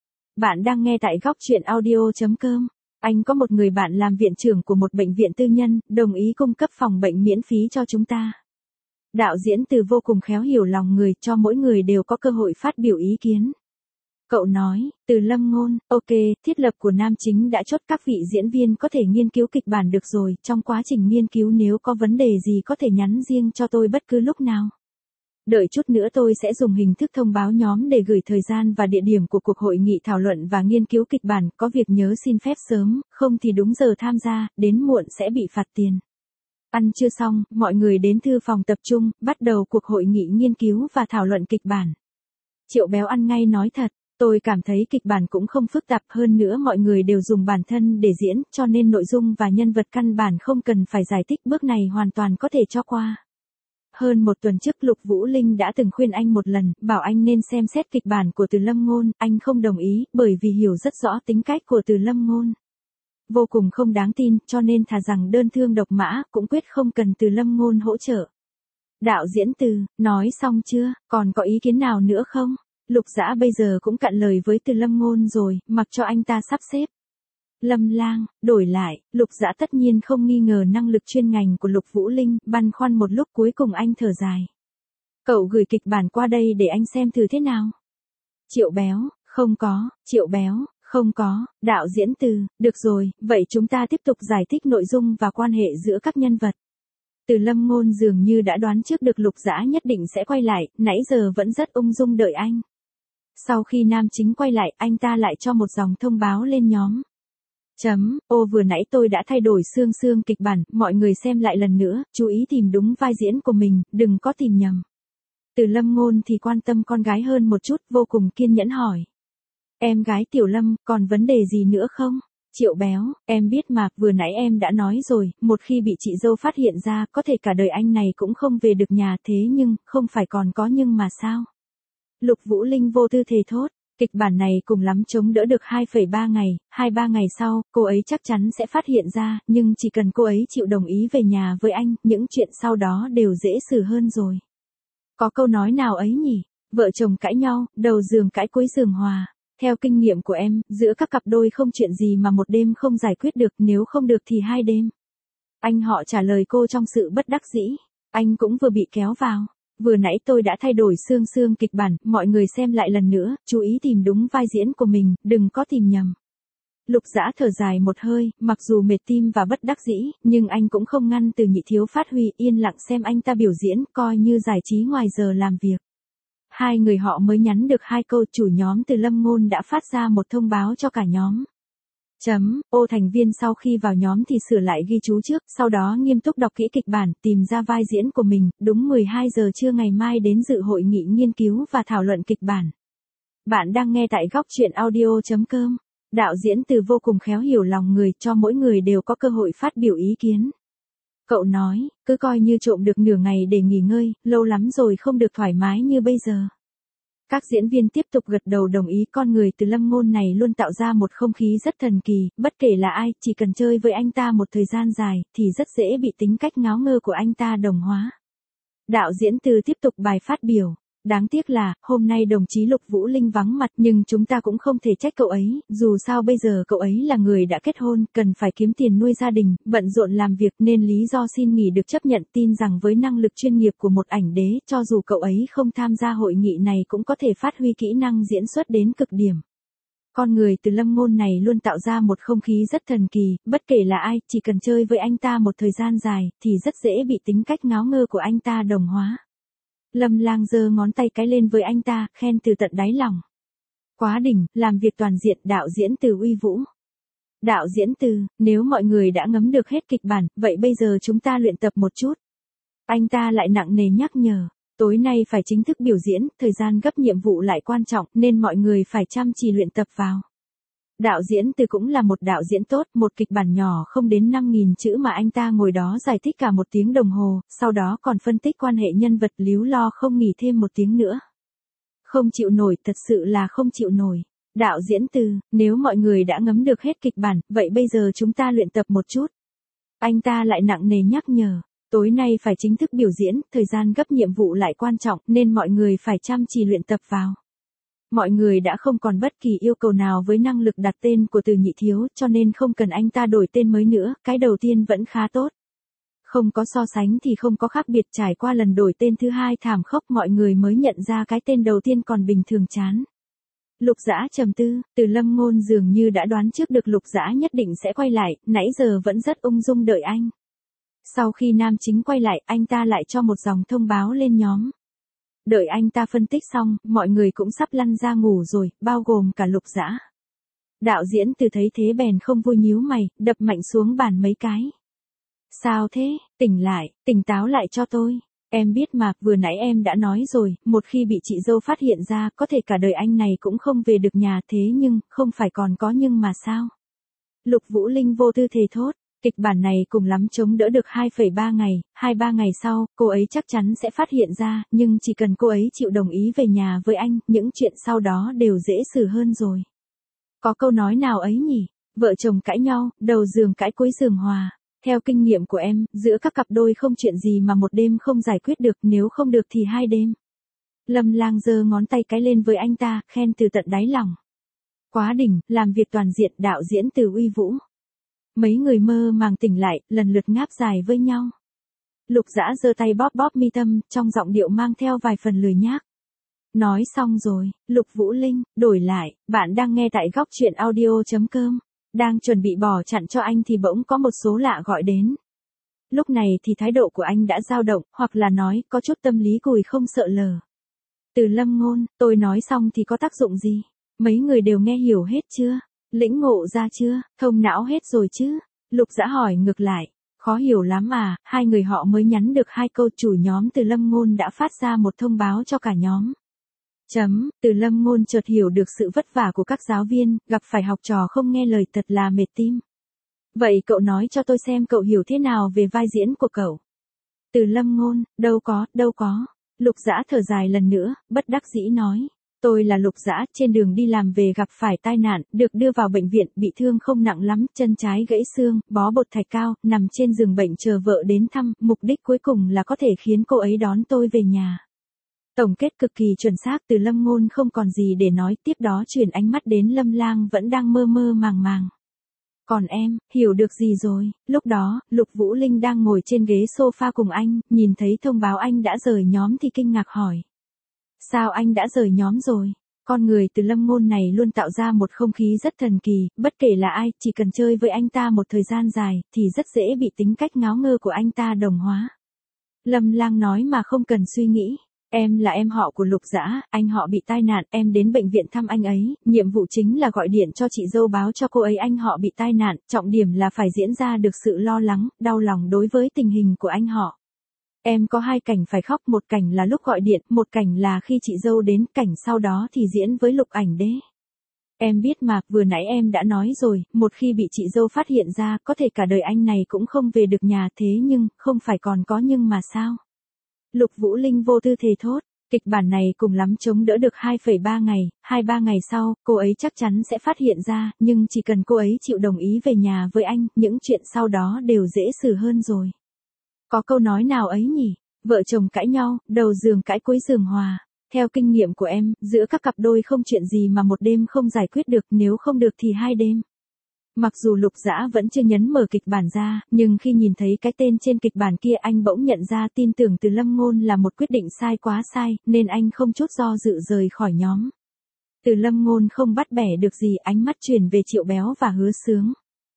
Bạn đang nghe tại góc truyện audio chấm com. Anh có một người bạn làm viện trưởng của một bệnh viện tư nhân, đồng ý cung cấp phòng bệnh miễn phí cho chúng ta. Đạo diễn Từ vô cùng khéo hiểu lòng người, cho mỗi người đều có cơ hội phát biểu ý kiến. Cậu nói, Từ Lâm Ngôn, ok, thiết lập của nam chính đã chốt các vị diễn viên có thể nghiên cứu kịch bản được rồi, trong quá trình nghiên cứu nếu có vấn đề gì có thể nhắn riêng cho tôi bất cứ lúc nào. Đợi chút nữa tôi sẽ dùng hình thức thông báo nhóm để gửi thời gian và địa điểm của cuộc hội nghị thảo luận và nghiên cứu kịch bản, có việc nhớ xin phép sớm, không thì đúng giờ tham gia, đến muộn sẽ bị phạt tiền. Ăn trưa xong, mọi người đến thư phòng tập trung, bắt đầu cuộc hội nghị nghiên cứu và thảo luận kịch bản. Triệu Béo ăn ngay nói thật, tôi cảm thấy kịch bản cũng không phức tạp, hơn nữa mọi người đều dùng bản thân để diễn, cho nên nội dung và nhân vật căn bản không cần phải giải thích, bước này hoàn toàn có thể cho qua. Hơn một tuần trước Lục Vũ Linh đã từng khuyên anh một lần, bảo anh nên xem xét kịch bản của Từ Lâm Ngôn, anh không đồng ý, bởi vì hiểu rất rõ tính cách của Từ Lâm Ngôn. Vô cùng không đáng tin, cho nên thà rằng đơn thương độc mã, cũng quyết không cần Từ Lâm Ngôn hỗ trợ. Đạo diễn Từ, nói xong chưa, còn có ý kiến nào nữa không? Lục Dã bây giờ cũng cạn lời với Từ Lâm Ngôn rồi, mặc cho anh ta sắp xếp. Lâm Lang, đổi lại, Lục Dã tất nhiên không nghi ngờ năng lực chuyên ngành của Lục Vũ Linh, băn khoăn một lúc cuối cùng anh thở dài. Cậu gửi kịch bản qua đây để anh xem thử thế nào. Triệu Béo, không có, Triệu Béo, không có, đạo diễn Từ, được rồi, vậy chúng ta tiếp tục giải thích nội dung và quan hệ giữa các nhân vật. Từ Lâm Ngôn dường như đã đoán trước được Lục Dã nhất định sẽ quay lại, nãy giờ vẫn rất ung dung đợi anh. Sau khi nam chính quay lại, anh ta lại cho một dòng thông báo lên nhóm. Chấm, ô vừa nãy tôi đã thay đổi xương xương kịch bản, mọi người xem lại lần nữa, chú ý tìm đúng vai diễn của mình, đừng có tìm nhầm. Từ Lâm Ngôn thì quan tâm con gái hơn một chút, vô cùng kiên nhẫn hỏi. Em gái Tiểu Lâm, còn vấn đề gì nữa không? Triệu Béo, em biết mà, vừa nãy em đã nói rồi, một khi bị chị dâu phát hiện ra, có thể cả đời anh này cũng không về được nhà, thế nhưng, không phải còn có nhưng mà sao? Lục Vũ Linh vô tư thề thốt. Kịch bản này cùng lắm chống đỡ được hai phẩy ba ngày, hai ba ngày sau, cô ấy chắc chắn sẽ phát hiện ra, nhưng chỉ cần cô ấy chịu đồng ý về nhà với anh, những chuyện sau đó đều dễ xử hơn rồi. Có câu nói nào ấy nhỉ? Vợ chồng cãi nhau, đầu giường cãi cuối giường hòa. Theo kinh nghiệm của em, giữa các cặp đôi không chuyện gì mà một đêm không giải quyết được, nếu không được thì hai đêm. Anh họ trả lời cô trong sự bất đắc dĩ. Anh cũng vừa bị kéo vào. Vừa nãy tôi đã thay đổi xương xương kịch bản, mọi người xem lại lần nữa, chú ý tìm đúng vai diễn của mình, đừng có tìm nhầm. Lục Dã thở dài một hơi, mặc dù mệt tim và bất đắc dĩ, nhưng anh cũng không ngăn Từ Nhị Thiếu phát huy, yên lặng xem anh ta biểu diễn, coi như giải trí ngoài giờ làm việc. Hai người họ mới nhắn được hai câu, chủ nhóm Từ Lâm Ngôn đã phát ra một thông báo cho cả nhóm. Chấm, ô thành viên sau khi vào nhóm thì sửa lại ghi chú trước, sau đó nghiêm túc đọc kỹ kịch bản, tìm ra vai diễn của mình, đúng mười hai giờ trưa ngày mai đến dự hội nghị nghiên cứu và thảo luận kịch bản. Bạn đang nghe tại góc truyện audio chấm com. Đạo diễn Từ vô cùng khéo hiểu lòng người, cho mỗi người đều có cơ hội phát biểu ý kiến. Cậu nói, cứ coi như trộm được nửa ngày để nghỉ ngơi, lâu lắm rồi không được thoải mái như bây giờ. Các diễn viên tiếp tục gật đầu đồng ý, con người Từ Lâm Ngôn này luôn tạo ra một không khí rất thần kỳ, bất kể là ai, chỉ cần chơi với anh ta một thời gian dài, thì rất dễ bị tính cách ngáo ngơ của anh ta đồng hóa. Đạo diễn Từ tiếp tục bài phát biểu. Đáng tiếc là, hôm nay đồng chí Lục Vũ Linh vắng mặt, nhưng chúng ta cũng không thể trách cậu ấy, dù sao bây giờ cậu ấy là người đã kết hôn, cần phải kiếm tiền nuôi gia đình, bận rộn làm việc nên lý do xin nghỉ được chấp nhận, tin rằng với năng lực chuyên nghiệp của một ảnh đế, cho dù cậu ấy không tham gia hội nghị này cũng có thể phát huy kỹ năng diễn xuất đến cực điểm. Con người Từ Lâm Ngôn này luôn tạo ra một không khí rất thần kỳ, bất kể là ai, chỉ cần chơi với anh ta một thời gian dài, thì rất dễ bị tính cách ngáo ngơ của anh ta đồng hóa. Lâm Lang giơ ngón tay cái lên với anh ta, khen từ tận đáy lòng. Quá đỉnh, làm việc toàn diện, đạo diễn Từ uy vũ. Đạo diễn Từ, nếu mọi người đã ngấm được hết kịch bản, vậy bây giờ chúng ta luyện tập một chút. Anh ta lại nặng nề nhắc nhở. tối nay phải chính thức biểu diễn, thời gian gấp nhiệm vụ lại quan trọng nên mọi người phải chăm chỉ luyện tập vào. Đạo diễn Từ cũng là một đạo diễn tốt, một kịch bản nhỏ không đến năm nghìn chữ mà anh ta ngồi đó giải thích cả một tiếng đồng hồ, sau đó còn phân tích quan hệ nhân vật líu lo không nghỉ thêm một tiếng nữa. Không chịu nổi, thật sự là không chịu nổi. Đạo diễn Từ, nếu mọi người đã ngấm được hết kịch bản, vậy bây giờ chúng ta luyện tập một chút. Anh ta lại nặng nề nhắc nhở, tối nay phải chính thức biểu diễn, thời gian gấp nhiệm vụ lại quan trọng nên mọi người phải chăm chỉ luyện tập vào. Mọi người đã không còn bất kỳ yêu cầu nào với năng lực đặt tên của Từ Nhị Thiếu cho nên không cần anh ta đổi tên mới nữa, cái đầu tiên vẫn khá tốt. Không có so sánh thì không có khác biệt, trải qua lần đổi tên thứ hai thảm khốc mọi người mới nhận ra cái tên đầu tiên còn bình thường chán. Lục Dã trầm tư, Từ Lâm Ngôn dường như đã đoán trước được Lục Dã nhất định sẽ quay lại, nãy giờ vẫn rất ung dung đợi anh. Sau khi nam chính quay lại, anh ta lại cho một dòng thông báo lên nhóm. Đợi anh ta phân tích xong, mọi người cũng sắp lăn ra ngủ rồi, bao gồm cả Lục Dã. Đạo diễn Từ thấy thế bèn không vui nhíu mày, đập mạnh xuống bàn mấy cái. Sao thế, tỉnh lại, tỉnh táo lại cho tôi. Em biết mà, vừa nãy em đã nói rồi, một khi bị chị dâu phát hiện ra, có thể cả đời anh này cũng không về được nhà, thế nhưng, không phải còn có nhưng mà sao? Lục Vũ Linh vô tư thề thốt, kịch bản này cùng lắm chống đỡ được hai phẩy ba ngày, hai ba ngày sau, cô ấy chắc chắn sẽ phát hiện ra, nhưng chỉ cần cô ấy chịu đồng ý về nhà với anh, những chuyện sau đó đều dễ xử hơn rồi. Có câu nói nào ấy nhỉ? Vợ chồng cãi nhau, đầu giường cãi cuối giường hòa. Theo kinh nghiệm của em, giữa các cặp đôi không chuyện gì mà một đêm không giải quyết được, nếu không được thì hai đêm. Lâm Lang giơ ngón tay cái lên với anh ta, khen từ tận đáy lòng. Quá đỉnh, làm việc toàn diện, đạo diễn Từ uy vũ. Mấy người mơ màng tỉnh lại, lần lượt ngáp dài với nhau. Lục Dã giơ tay bóp bóp mi tâm, trong giọng điệu mang theo vài phần lười nhác. Nói xong rồi, Lục Vũ Linh, đổi lại, bạn đang nghe tại góc truyện audio chấm com. Đang chuẩn bị bỏ chặn cho anh thì bỗng có một số lạ gọi đến. Lúc này thì thái độ của anh đã dao động, hoặc là nói, có chút tâm lý cùi không sợ lờ. Từ Lâm Ngôn, tôi nói xong thì có tác dụng gì? Mấy người đều nghe hiểu hết chưa? Lĩnh ngộ ra chưa? Thông não hết rồi chứ? Lục Dã hỏi ngược lại. Khó hiểu lắm à, hai người họ mới nhắn được hai câu, chủ nhóm Từ Lâm Ngôn đã phát ra một thông báo cho cả nhóm. Chấm, Từ Lâm Ngôn chợt hiểu được sự vất vả của các giáo viên, gặp phải học trò không nghe lời thật là mệt tim. Vậy cậu nói cho tôi xem cậu hiểu thế nào về vai diễn của cậu. Từ Lâm Ngôn, đâu có, đâu có. Lục Dã thở dài lần nữa, bất đắc dĩ nói. Tôi là Lục Dã, trên đường đi làm về gặp phải tai nạn, được đưa vào bệnh viện, bị thương không nặng lắm, chân trái gãy xương, bó bột thạch cao, nằm trên giường bệnh chờ vợ đến thăm, mục đích cuối cùng là có thể khiến cô ấy đón tôi về nhà. Tổng kết cực kỳ chuẩn xác, Từ Lâm Ngôn không còn gì để nói, tiếp đó chuyển ánh mắt đến Lâm Lang vẫn đang mơ mơ màng màng. Còn em, hiểu được gì rồi? Lúc đó, Lục Vũ Linh đang ngồi trên ghế sofa cùng anh, nhìn thấy thông báo anh đã rời nhóm thì kinh ngạc hỏi. Sao anh đã rời nhóm rồi? Con người Từ Lâm Ngôn này luôn tạo ra một không khí rất thần kỳ, bất kể là ai, chỉ cần chơi với anh ta một thời gian dài, thì rất dễ bị tính cách ngáo ngơ của anh ta đồng hóa. Lâm Lang nói mà không cần suy nghĩ. Em là em họ của Lục Dã, anh họ bị tai nạn, em đến bệnh viện thăm anh ấy, nhiệm vụ chính là gọi điện cho chị dâu báo cho cô ấy anh họ bị tai nạn, trọng điểm là phải diễn ra được sự lo lắng, đau lòng đối với tình hình của anh họ. Em có hai cảnh phải khóc, một cảnh là lúc gọi điện, một cảnh là khi chị dâu đến, cảnh sau đó thì diễn với Lục Ảnh Đế. Em biết mà, vừa nãy em đã nói rồi, một khi bị chị dâu phát hiện ra, có thể cả đời anh này cũng không về được nhà, thế nhưng, không phải còn có nhưng mà sao? Lục Vũ Linh vô tư thề thốt, kịch bản này cùng lắm chống đỡ được hai phẩy ba ngày, hai ba ngày sau, cô ấy chắc chắn sẽ phát hiện ra, nhưng chỉ cần cô ấy chịu đồng ý về nhà với anh, những chuyện sau đó đều dễ xử hơn rồi. Có câu nói nào ấy nhỉ? Vợ chồng cãi nhau, đầu giường cãi cuối giường hòa. Theo kinh nghiệm của em, giữa các cặp đôi không chuyện gì mà một đêm không giải quyết được, nếu không được thì hai đêm. Mặc dù Lục Dã vẫn chưa nhấn mở kịch bản ra, nhưng khi nhìn thấy cái tên trên kịch bản kia anh bỗng nhận ra tin tưởng Từ Lâm Ngôn là một quyết định sai quá sai, nên anh không chút do dự rời khỏi nhóm. Từ Lâm Ngôn không bắt bẻ được gì, ánh mắt chuyển về Triệu Béo và Hứa Sướng.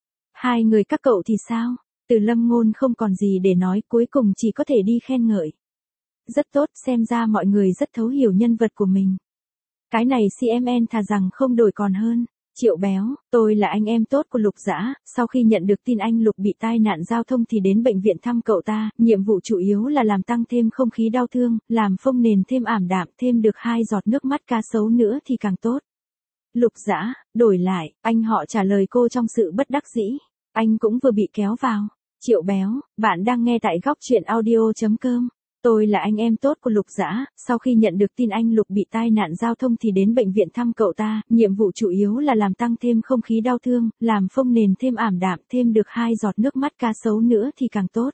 Hai người các cậu thì sao? Từ Lâm Ngôn không còn gì để nói, cuối cùng chỉ có thể đi khen ngợi. Rất tốt, xem ra mọi người rất thấu hiểu nhân vật của mình. Cái này xê em en thà rằng không đổi còn hơn. Triệu Béo, tôi là anh em tốt của Lục Dã, sau khi nhận được tin anh Lục bị tai nạn giao thông thì đến bệnh viện thăm cậu ta, nhiệm vụ chủ yếu là làm tăng thêm không khí đau thương, làm phông nền thêm ảm đạm, thêm được hai giọt nước mắt cá sấu nữa thì càng tốt. Lục Dã, đổi lại, anh họ trả lời cô trong sự bất đắc dĩ. Anh cũng vừa bị kéo vào. Triệu Béo, bạn đang nghe tại góc truyện audio.com. Tôi là anh em tốt của Lục Dã, sau khi nhận được tin anh Lục bị tai nạn giao thông thì đến bệnh viện thăm cậu ta, nhiệm vụ chủ yếu là làm tăng thêm không khí đau thương, làm phông nền thêm ảm đạm, thêm được hai giọt nước mắt cá sấu nữa thì càng tốt.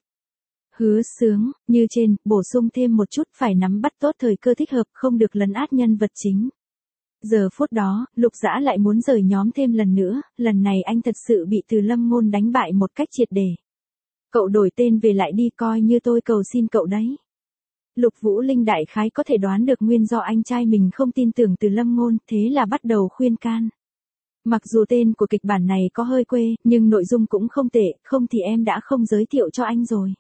Hứa Sướng, như trên, bổ sung thêm một chút, phải nắm bắt tốt thời cơ thích hợp, không được lấn át nhân vật chính. Giờ phút đó, Lục Dã lại muốn rời nhóm thêm lần nữa, lần này anh thật sự bị Từ Lâm Ngôn đánh bại một cách triệt để. Cậu đổi tên về lại đi, coi như tôi cầu xin cậu đấy. Lục Vũ Linh đại khái có thể đoán được nguyên do anh trai mình không tin tưởng Từ Lâm Ngôn, thế là bắt đầu khuyên can. Mặc dù tên của kịch bản này có hơi quê, nhưng nội dung cũng không tệ, không thì em đã không giới thiệu cho anh rồi.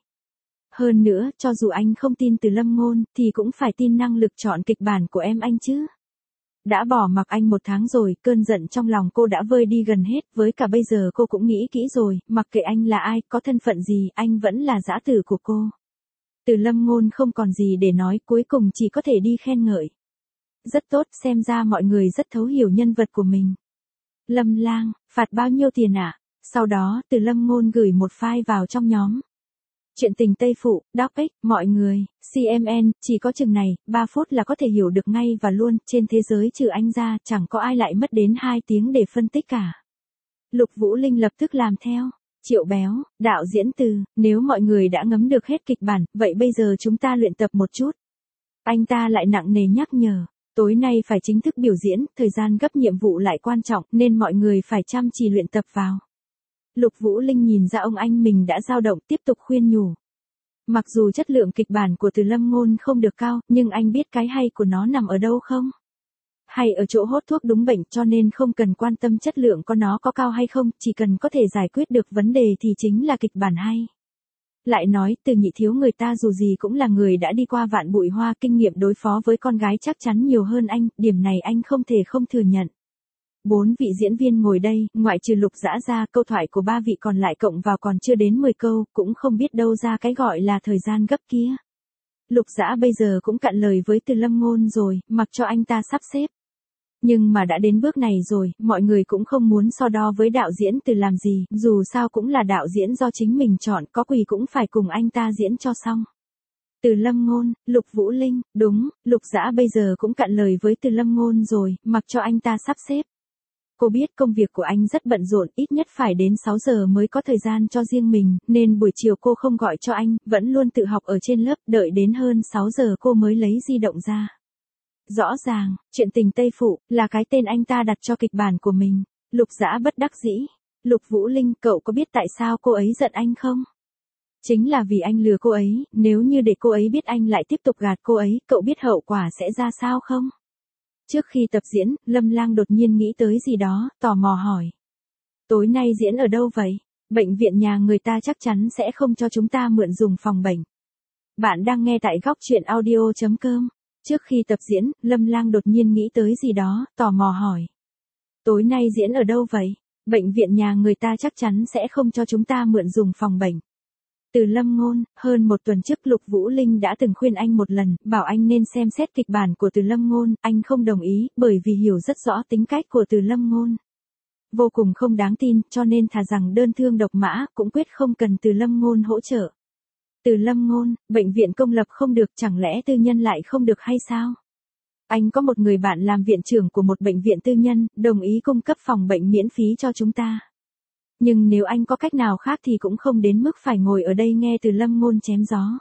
Hơn nữa, cho dù anh không tin Từ Lâm Ngôn, thì cũng phải tin năng lực chọn kịch bản của em anh chứ. Đã bỏ mặc anh một tháng rồi, cơn giận trong lòng cô đã vơi đi gần hết, với cả bây giờ cô cũng nghĩ kỹ rồi, mặc kệ anh là ai, có thân phận gì, anh vẫn là dã tử của cô. Từ Lâm Ngôn không còn gì để nói, cuối cùng chỉ có thể đi khen ngợi. Rất tốt, xem ra mọi người rất thấu hiểu nhân vật của mình. Lâm Lang, phạt bao nhiêu tiền ạ? À? Sau đó, Từ Lâm Ngôn gửi một file vào trong nhóm. Chuyện tình Tây Phụ, Doc X, mọi người, xê em en, chỉ có chừng này, ba phút là có thể hiểu được ngay và luôn, trên thế giới trừ anh ra, chẳng có ai lại mất đến hai tiếng để phân tích cả. Lục Vũ Linh lập tức làm theo. Triệu Béo, đạo diễn Từ, nếu mọi người đã ngấm được hết kịch bản, vậy bây giờ chúng ta luyện tập một chút. Anh ta lại nặng nề nhắc nhở, tối nay phải chính thức biểu diễn, thời gian gấp nhiệm vụ lại quan trọng, nên mọi người phải chăm chỉ luyện tập vào. Lục Vũ Linh nhìn ra ông anh mình đã dao động, tiếp tục khuyên nhủ. Mặc dù chất lượng kịch bản của Từ Lâm Ngôn không được cao, nhưng anh biết cái hay của nó nằm ở đâu không? Hay ở chỗ hốt thuốc đúng bệnh, cho nên không cần quan tâm chất lượng của nó có cao hay không, chỉ cần có thể giải quyết được vấn đề thì chính là kịch bản hay. Lại nói, Từ Nhị Thiếu người ta dù gì cũng là người đã đi qua vạn bụi hoa, kinh nghiệm đối phó với con gái chắc chắn nhiều hơn anh, điểm này anh không thể không thừa nhận. Bốn vị diễn viên ngồi đây, ngoại trừ Lục Dã ra, câu thoại của ba vị còn lại cộng vào còn chưa đến mười câu, cũng không biết đâu ra cái gọi là thời gian gấp kia. Lục Dã bây giờ cũng cạn lời với Từ Lâm Ngôn rồi, mặc cho anh ta sắp xếp. Nhưng mà đã đến bước này rồi, mọi người cũng không muốn so đo với đạo diễn Từ làm gì, dù sao cũng là đạo diễn do chính mình chọn, có quỳ cũng phải cùng anh ta diễn cho xong. Từ Lâm Ngôn, Lục Vũ Linh, đúng, Lục Dã bây giờ cũng cạn lời với Từ Lâm Ngôn rồi, mặc cho anh ta sắp xếp. Cô biết công việc của anh rất bận rộn, ít nhất phải đến sáu giờ mới có thời gian cho riêng mình, nên buổi chiều cô không gọi cho anh, vẫn luôn tự học ở trên lớp, đợi đến hơn sáu giờ cô mới lấy di động ra. Rõ ràng, chuyện tình Tây Phụ, là cái tên anh ta đặt cho kịch bản của mình. Lục Dã bất đắc dĩ. Lục Vũ Linh, cậu có biết tại sao cô ấy giận anh không? Chính là vì anh lừa cô ấy, nếu như để cô ấy biết anh lại tiếp tục gạt cô ấy, cậu biết hậu quả sẽ ra sao không? Trước khi tập diễn, Lâm Lang đột nhiên nghĩ tới gì đó, tò mò hỏi. Tối nay diễn ở đâu vậy? Bệnh viện nhà người ta chắc chắn sẽ không cho chúng ta mượn dùng phòng bệnh. Bạn đang nghe tại góc truyện audio.com. Trước khi tập diễn, Lâm Lang đột nhiên nghĩ tới gì đó, tò mò hỏi. Tối nay diễn ở đâu vậy? Bệnh viện nhà người ta chắc chắn sẽ không cho chúng ta mượn dùng phòng bệnh. Từ Lâm Ngôn, hơn một tuần trước Lục Vũ Linh đã từng khuyên anh một lần, bảo anh nên xem xét kịch bản của Từ Lâm Ngôn, anh không đồng ý, bởi vì hiểu rất rõ tính cách của Từ Lâm Ngôn. Vô cùng không đáng tin, cho nên thà rằng đơn thương độc mã, cũng quyết không cần Từ Lâm Ngôn hỗ trợ. Từ Lâm Ngôn, bệnh viện công lập không được, chẳng lẽ tư nhân lại không được hay sao? Anh có một người bạn làm viện trưởng của một bệnh viện tư nhân, đồng ý cung cấp phòng bệnh miễn phí cho chúng ta. Nhưng nếu anh có cách nào khác thì cũng không đến mức phải ngồi ở đây nghe Từ Lâm Ngôn chém gió.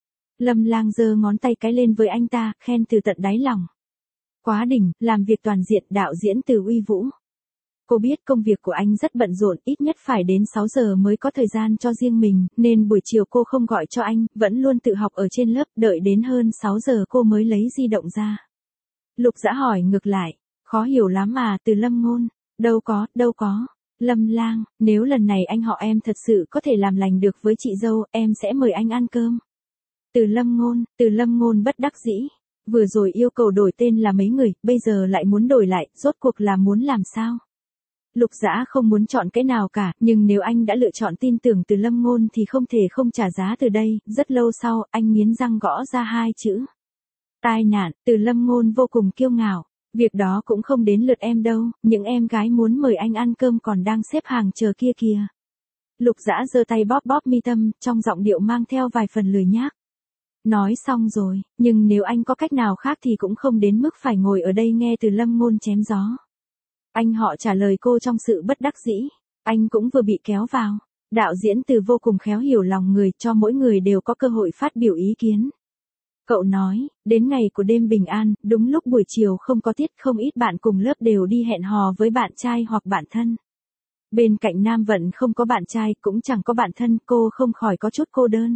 Lâm Lang giơ ngón tay cái lên với anh ta, khen từ tận đáy lòng. Quá đỉnh, làm việc toàn diện, đạo diễn Từ uy vũ. Cô biết công việc của anh rất bận rộn, ít nhất phải đến sáu giờ mới có thời gian cho riêng mình, nên buổi chiều cô không gọi cho anh, vẫn luôn tự học ở trên lớp, đợi đến hơn sáu giờ cô mới lấy di động ra. Lục Dã hỏi ngược lại, khó hiểu lắm à, Từ Lâm Ngôn, đâu có, đâu có. Lâm Lang, nếu lần này anh họ em thật sự có thể làm lành được với chị dâu, em sẽ mời anh ăn cơm. Từ Lâm Ngôn, Từ Lâm Ngôn bất đắc dĩ. Vừa rồi yêu cầu đổi tên là mấy người, bây giờ lại muốn đổi lại, rốt cuộc là muốn làm sao? Lục Dã không muốn chọn cái nào cả, nhưng nếu anh đã lựa chọn tin tưởng Từ Lâm Ngôn thì không thể không trả giá từ đây. Rất lâu sau, anh nghiến răng gõ ra hai chữ. Tai nạn. Từ Lâm Ngôn vô cùng kiêu ngạo. Việc đó cũng không đến lượt em đâu, những em gái muốn mời anh ăn cơm còn đang xếp hàng chờ kia kìa. Lục Dã giơ tay bóp bóp mi tâm, trong giọng điệu mang theo vài phần lười nhác. Nói xong rồi, nhưng nếu anh có cách nào khác thì cũng không đến mức phải ngồi ở đây nghe Từ Lâm Ngôn chém gió. Anh họ trả lời cô trong sự bất đắc dĩ. Anh cũng vừa bị kéo vào. Đạo diễn Từ vô cùng khéo hiểu lòng người, cho mỗi người đều có cơ hội phát biểu ý kiến. Cậu nói, đến ngày của đêm bình an, đúng lúc buổi chiều không có tiết, không ít bạn cùng lớp đều đi hẹn hò với bạn trai hoặc bạn thân. Bên cạnh Nam Vận không có bạn trai, cũng chẳng có bạn thân, cô không khỏi có chút cô đơn.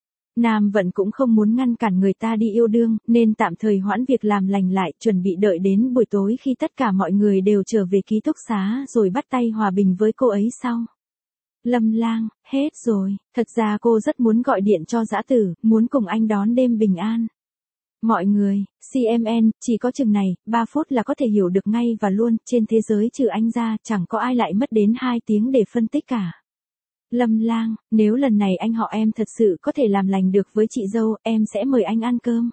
Nam Vận cũng không muốn ngăn cản người ta đi yêu đương, nên tạm thời hoãn việc làm lành lại, chuẩn bị đợi đến buổi tối khi tất cả mọi người đều trở về ký túc xá rồi bắt tay hòa bình với cô ấy sau. Lâm Lang, hết rồi, thật ra cô rất muốn gọi điện cho Dã Tử, muốn cùng anh đón đêm bình an. Mọi người, xê em en, chỉ có chừng này, ba phút là có thể hiểu được ngay và luôn, trên thế giới trừ anh ra, chẳng có ai lại mất đến hai tiếng để phân tích cả. Lâm Lang, nếu lần này anh họ em thật sự có thể làm lành được với chị dâu, em sẽ mời anh ăn cơm.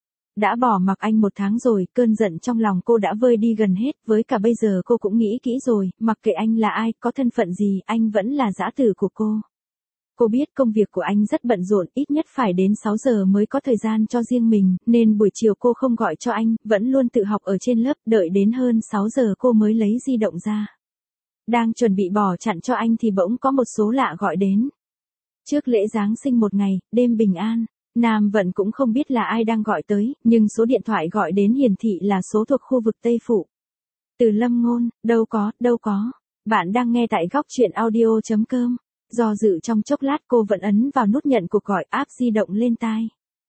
Đã bỏ mặc anh một tháng rồi, cơn giận trong lòng cô đã vơi đi gần hết, với cả bây giờ cô cũng nghĩ kỹ rồi, mặc kệ anh là ai, có thân phận gì, anh vẫn là Dã Tử của cô. Cô biết công việc của anh rất bận rộn, ít nhất phải đến sáu giờ mới có thời gian cho riêng mình, nên buổi chiều cô không gọi cho anh, vẫn luôn tự học ở trên lớp, đợi đến hơn sáu giờ cô mới lấy di động ra. Đang chuẩn bị bỏ chặn cho anh thì bỗng có một số lạ gọi đến. Trước lễ Giáng sinh một ngày, đêm bình an, Nam Vận cũng không biết là ai đang gọi tới, nhưng số điện thoại gọi đến hiển thị là số thuộc khu vực Tây Phụ. Từ Lâm Ngôn, đâu có, đâu có. Bạn đang nghe tại góc truyện audio chấm com. Do dự trong chốc lát cô vẫn ấn vào nút nhận cuộc gọi, áp di động lên tai.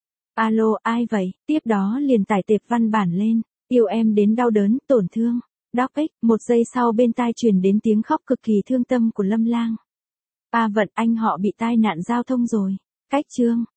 Alo, ai vậy? Tiếp đó liền tải tệp văn bản lên. Yêu em đến đau đớn, tổn thương. Đọc ích, một giây sau bên tai truyền đến tiếng khóc cực kỳ thương tâm của Lâm Lang. A Vận, anh họ bị tai nạn giao thông rồi. Cách chương.